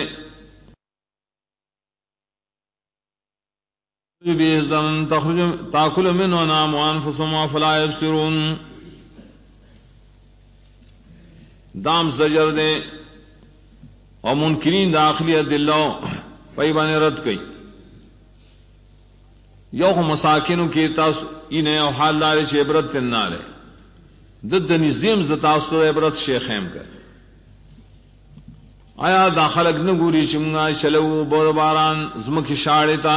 به زرعا تاكل منه انعام وانفسهم فلا يبصرون دام زجر دے اور منکرین داخلی دلوں پای باندې رد کړي یو مساکینو کې تاسو اینه او حال دار چې عبرت نه لري د نظام ز تاسو عبرت شیخیم کړ آیا داخلك نه ګوري چې موږ شلو باران زمکه شاړې تا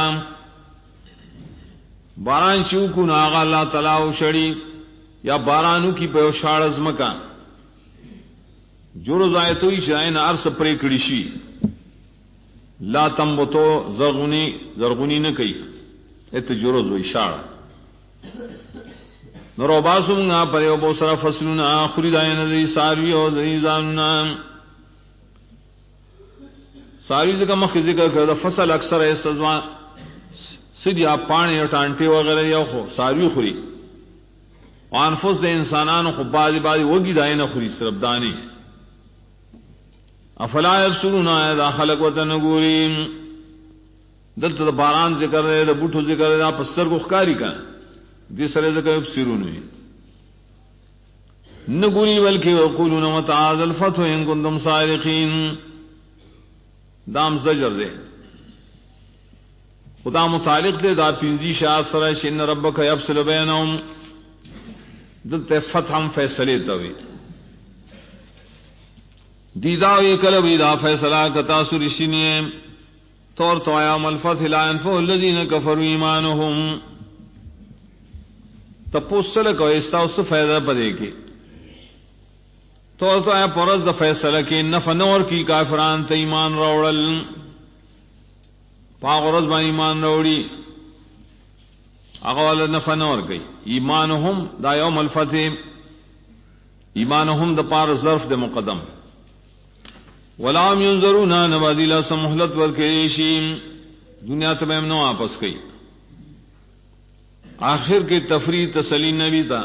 باران شو کو ناغه الله تعالی او شړی یا بارانو کی په شاړ زمکا جوړ زایتوي شاین ارس پرې کړی شي لا تمبتو زرغونی نه کوي اته جوړ زوی شاړ نورو باسمغه په یو بو سره فصلونه اخري داینه دي ساروی او دي ځاننا ساروی ذکر مخ ذکر کړه فصل اکثر سزوا سدیا پانی او ټانټي وغیرہ یو خو ساروی خوري انفس د انسانانو خو بازي وګي داینه خوري صرف دانی افلا يبصرون اذا خلق وتنغورين دلته باران ذکر دی د بوټو ذکر دی پستر کو ښکاری کا دې سره ذکر يبصرون نغوري بلکې وقولون متعاذ الفتح ان كنتم صادقين دام زجر دے خدا متعلق دے دا پنجی شاہ سرہ شن ربک یفصل بینہم دلتے فتحم فیصلے توی دیداوی کلوی دا فیصلہ کتا سرشنیے طور تو آیام الفتح لا ينفع الذین کفروا ایمانہم تپوسل کو استاوس فیضہ پدے کی تو آیا پرز د فیصلہ کی نفع نور کی کافران ته ایمان راوړل پاغرز باندې ایمان راوړي هغه ول نفع نور کوي ایمانهم دا یوم الفتح ایمانهم د پار ظرف د مقدم ولا ينظرون نبادل سمحلت ورکړي شي دنیا ته به نو واپس کوي آخر کې تفریح تسلی نبی تا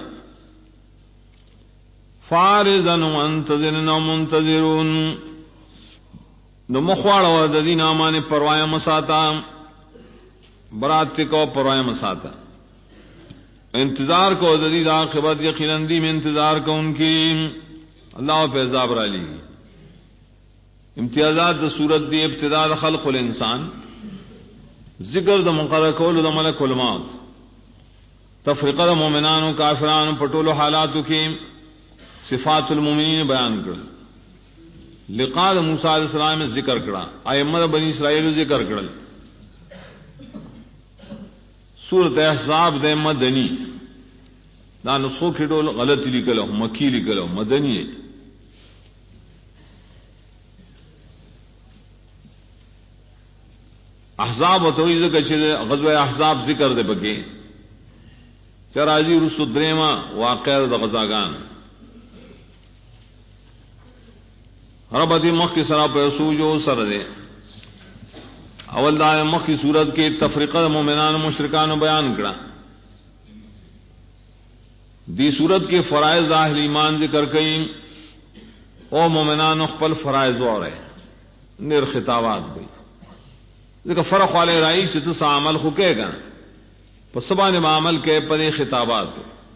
فارزا وانتظرنا منتظرون نو مخواړه د دې نامانه پروايا مساتا برات کو پروايا مساتا انتظار کو د دې عاقبت یقینا دې میں انتظار کو ان کی اللہ پہ عذاب را لی امتیازات د صورت دی ابتداء خلق الانسان ذکر د مقرر کول د ملک الموت تفریقہ د مومنان او کافرانو پټولو حالاتو کې صفات المؤمنین بیان کړل لقاء موسی علیہ السلام ذکر کړه ائمه بنی اسرائیل ذکر کړل سورۃ احزاب د مدنی دا نسخو کې ډول غلط لیکلو مکی لیکلو مدنی احزاب او توي ذکر چې غزوه احزاب ذکر ده بګي چرایي رسو دریما واقع د غزاګان رب دی مخ کی سرا پہ سوجو سر دے اول دا مخ کی صورت کے تفریقہ مومنان مشرکان بیان کړه دی صورت کے فرائض اہل ایمان ذکر کئ او مومنان خپل فرائض وره نر خطابات بھی ذکر فرق والے رائی سے تو عمل خو کہے گا پس سبان عمل کے پدے خطابات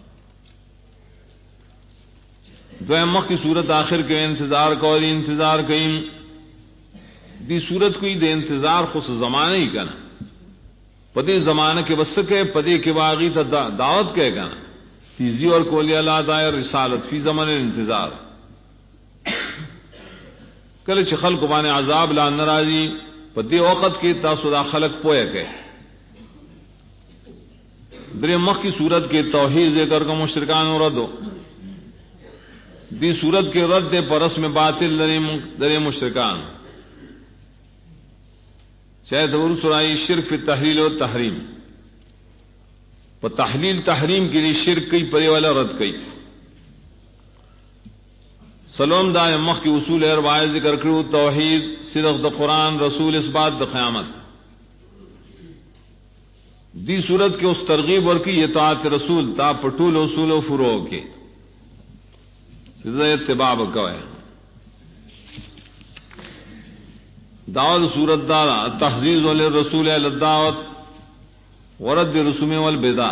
دویم مخ کی صورت آخر کے انتظار کو انتظار کئیم دی صورت کوئی دے انتظار خص زمانہ ہی کنا پدے زمانہ کے بس کے پدے کے باغی تا دعوت کہے کنا تیزی اور کولی اللہ دائر رسالت فی زمن انتظار کل چھ خلق بانے عذاب لا نرازی پدے وقت کی تاسو دا خلق پویا کہ درے مخ کی صورت کے توحید ذکر کا مشرکان ردو دی صورت کے رد پرس میں باطل درے مشرکان شاید اور سرائی شرک فی تحلیل و تحریم پر تحلیل تحریم کے لیے شرک کی پرے والا رد کی سلام دا مخ کی اصول اربع ذکر کرو توحید صدق د قرآن رسول اس بات د قیامت دی صورت کے اس ترغیب اور کی اطاعت رسول تا پٹول اصول و فروع کے اتباع کوئے دعوت صورت دارا تحزیز والرسول الدعوت ورد رسوم والبدع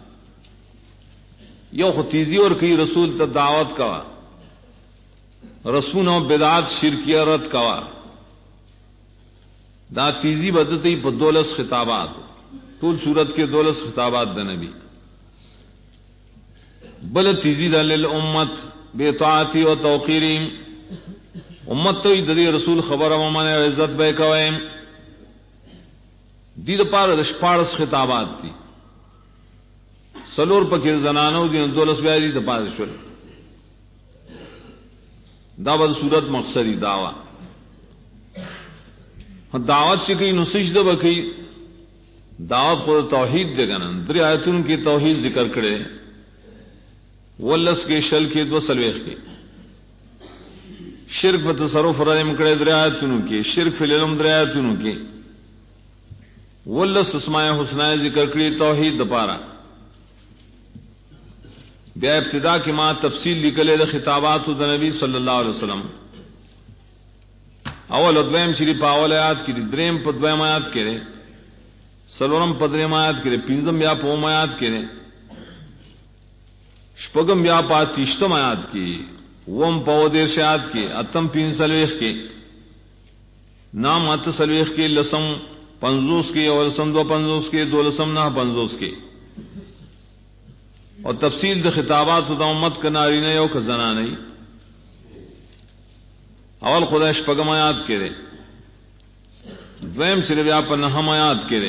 یو خطیزی اور کی رسول تا دعوت کوا رسول و بدعات شرکیہ رد کوا دا تیزی بدتی په 12 خطابات طول صورت کے 12 خطابات د نبی بل تیزی د للامت بطاعتی و توقیری امت تو د رسول خبر او من عزت به کوي دې لپاره د 14 خطابات دي سلور پکې زنانو دي 12 بیا دي د پاره شول دا د صورت مقصدی دعوا دعوت چې کوي نو سجده وکي دعوت خو توحید دے گنن در آیتون کی توحید ذکر کرے ولس کے شل کے 2 سلویخ کے شرک و تصرف رحم کرے در آیتون کے شرک فی العلم در آیتون کے ولس اسماء حسنہ ذکر کرے توحید دپارا بیا ابتدا کی ماں تفصیل نکلے دا خطابات دا نبی صلی اللہ علیہ وسلم اول ادویم شریف اول آیات کی دریم پدویم آیات کرے سلورم پدریم آیات کرے پنجم بیا پوم آیات کرے شپگم بیا پاتیشتم آیات کی وم پو دیرش آیات کی اتم 3 سلویخ کے نام ات سلویخ کے لسم 50 کے اور لسم 250 کے 2 لسم 950 کے اور تفصیل د خطابات دا امت کا نارینہ یو کا زنانہ اول خدا شپگم آیات کرے دویم صرف آپ نہم آیات کرے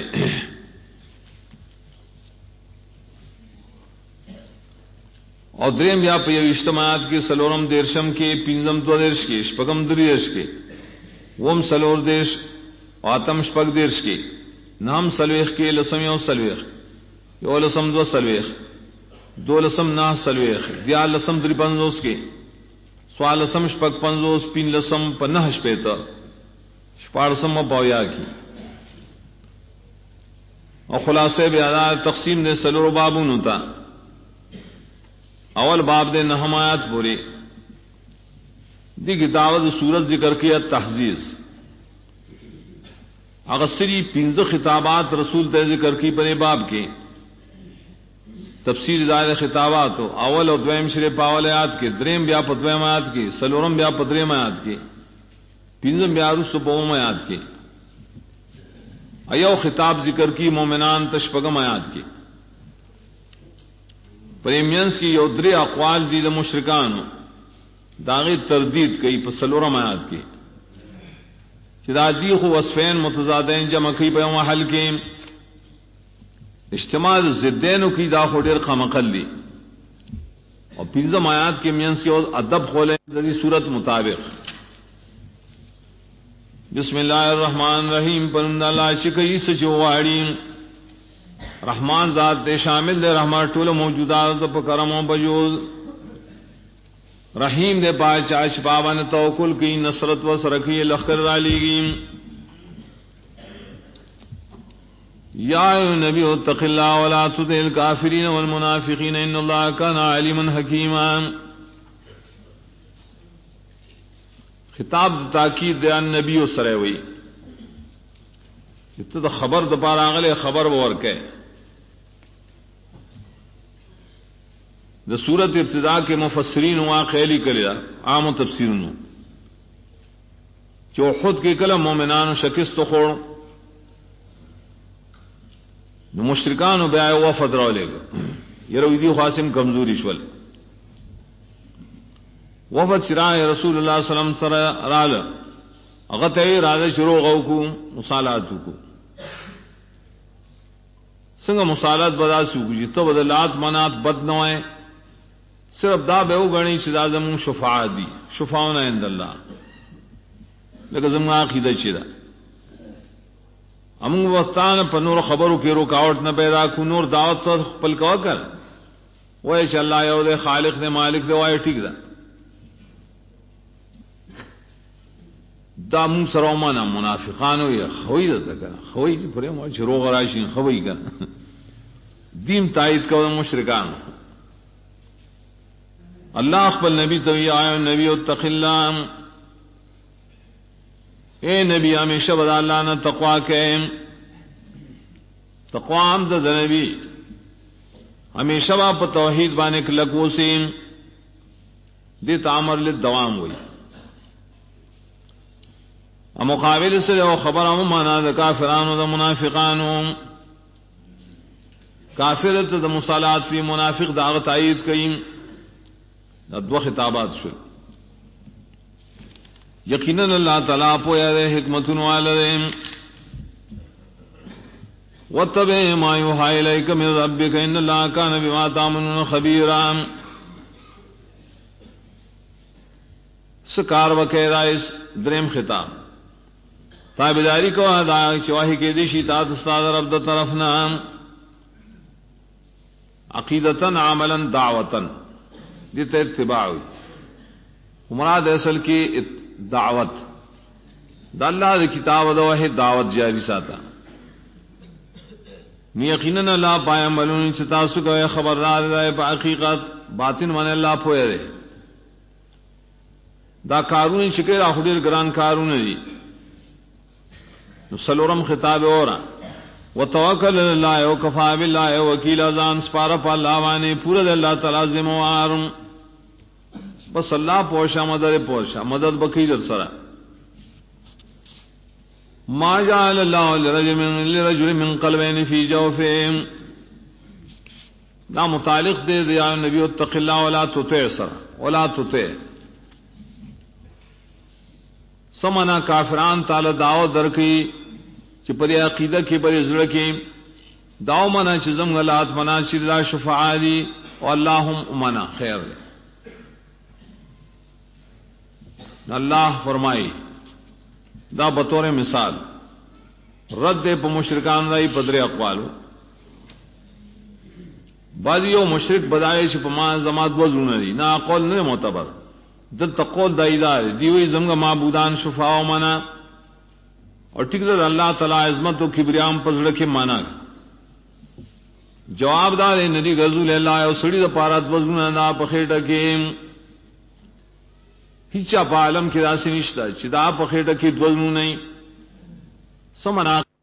اور دریم بیا پہ اجتماعات کے سلورم دیرشم کے پنجم 2 دیرش کے شپگم 3 دیرش کے وم سلور دیش آتم شپگ دیرش کے نام سلویخ کے لسم یو سلویخ یو لسم 2 سلویخ 2 لسم 9 سلویخ دیا لسم 53 کے سوال لسم شپگ 50 پین لسم 50 شپیتا شپارسم پویا کی اور خلاصے بیادا تقسیم نے سلور بابون ہوتا اول باب دے نہم آیات پوری دی کتابت سورت ذکر کیا تحزیز اغسری 15 خطابات رسول تے ذکر کی پنے باب کے تفسیر دائر خطابات اول اور دویم شریف اول آیات کے دریم بیا پدویم آیات کے سلورم بیا پدریم آیات کے پنجم بیا رست پوم آیات کے ایو خطاب ذکر کی مومنان تشپگم آیات کے پریمینس کی یو 3 اقوال دی مشرکان داغی تردید کئی پسلورم آیات کے چدا دی خو وصفین متضادین جمع کی پہ حل کے اجتماع ضدین کی دا خو ډیر خامقل دی اور پنجم آیات کے مینس کی ادب کھولے دی صورت مطابق بسم اللہ الرحمن الرحیم پرند اللہ شکئی سچواڑی رحمان ذات دے شامل دے رحمان ٹول موجودات پا کرم و بجوز رحیم دے پائے چاش پاون توکل کی نصرت و سرکی لخکر رالی گی یا نبی اتق اللہ ولا تطع الکافرین والمنافقین ان اللہ کان علیما حکیما خطاب تاکید دے ان نبی سره وی چې ته خبر د پاره غلې خبر ورکې د سورۃ ابتدا کے مفسرین واقعی کړي عام تفسیرونو چې خود کې کله مؤمنانو شکست خور نو مشرکانو بیا وفد راولېګ یره دې خاصم کمزوري شول وفد شرائع رسول اللہ صلی اللہ علیہ وسلم سره راله هغه ته راځي شروع غوکو مصالحات کو څنګه مصالحات بداسو کی ته بدلات منات بد نه وای صرف دا به وګڼي چې دا زمون شفاعت دي شفاعون عند الله لکه زمون عقیده چي دا امون وختان په نور خبرو کې رکاوټ نه پیدا کو نور دعوت خپل کا کر وای چې الله یو دې خالق دې مالک دې وای ٹھیک ده دا مون سره ومنه منافقانو یا خوی ده کنه خوی چې پرې مو چې روغ راشي خوی کنه دین تایید کوي مشرکان اللہ خپل نبی تو یا نبی اتق اللہ اے نبی ہمیشہ بدا اللہ نہ تقوا کے تقوا ہم د نبی ہمیشہ با توحید بانے کلک وسیم دی تعمر للدوام ہوئی مقابل سے او خبر ام مانا د کافرانو د منافقانو کافرت د مصالحات فی منافق دا تایید کئ دو خطابات شو یقینا اللہ تعالی پویا دے حکمتن والدین واتبع ما یوحى الیک من ربک ان اللہ کان بما تعملون خبیرا سکار وکیرا اس دریم خطاب تابعداری کو ادا چواہی کے دیشی تات استاد رب د طرفنا عقیدتن عملا دعوتن دیتے اتباع مراد اصل کی دعوت دا اللہ دی کتاب دا وحی دعوت جاری ساتا می یقیناً اللہ پایا ملون ستاسو کا خبردار دائے پا حقیقت باطن من اللہ پوئے دے دا کارون شکر آخدیر گران کارون دی سلورم خطاب اورا وتوکل اللہ وکفا باللہ وکیل ازان سپارا پا اللہ وانے پورا دے اللہ تعالی ذموارم بس اللہ پوشا مدد پوشا مدد بکی در سرا ما جعل اللہ لرجل من قلبین فی جوفہم نا متعلق دے دیا نبی اتق اللہ ولا تطع سرا ولا تطع سمنا کافران تعالی دعوت درکی چی پری عقیدہ کی پری ازرہ کی دعو منا چیزم غلات منا چی اللہ شفاعہ دی و اللہم منا خیر دے اللہ فرمائی دا بطور مثال رد دے پا مشرکان رائی پدر اقوالو بعضی یو مشرک بدائے چی پا ما زماد وزرون دی نا قول نرے معتبر دل تقول دائی دار دیوئی زمگا معبودان شفاعہ منا اور ٹھیک در اللہ تعالی عظمت و کبریام پزڑ کے مانا جواب دار ندی غزول اللہ او سڑی دا پارات وزن دا پخیٹا کے ہچا پا علم کی راسی نشتا چی دا پخیٹا کی وزن نہیں سمنا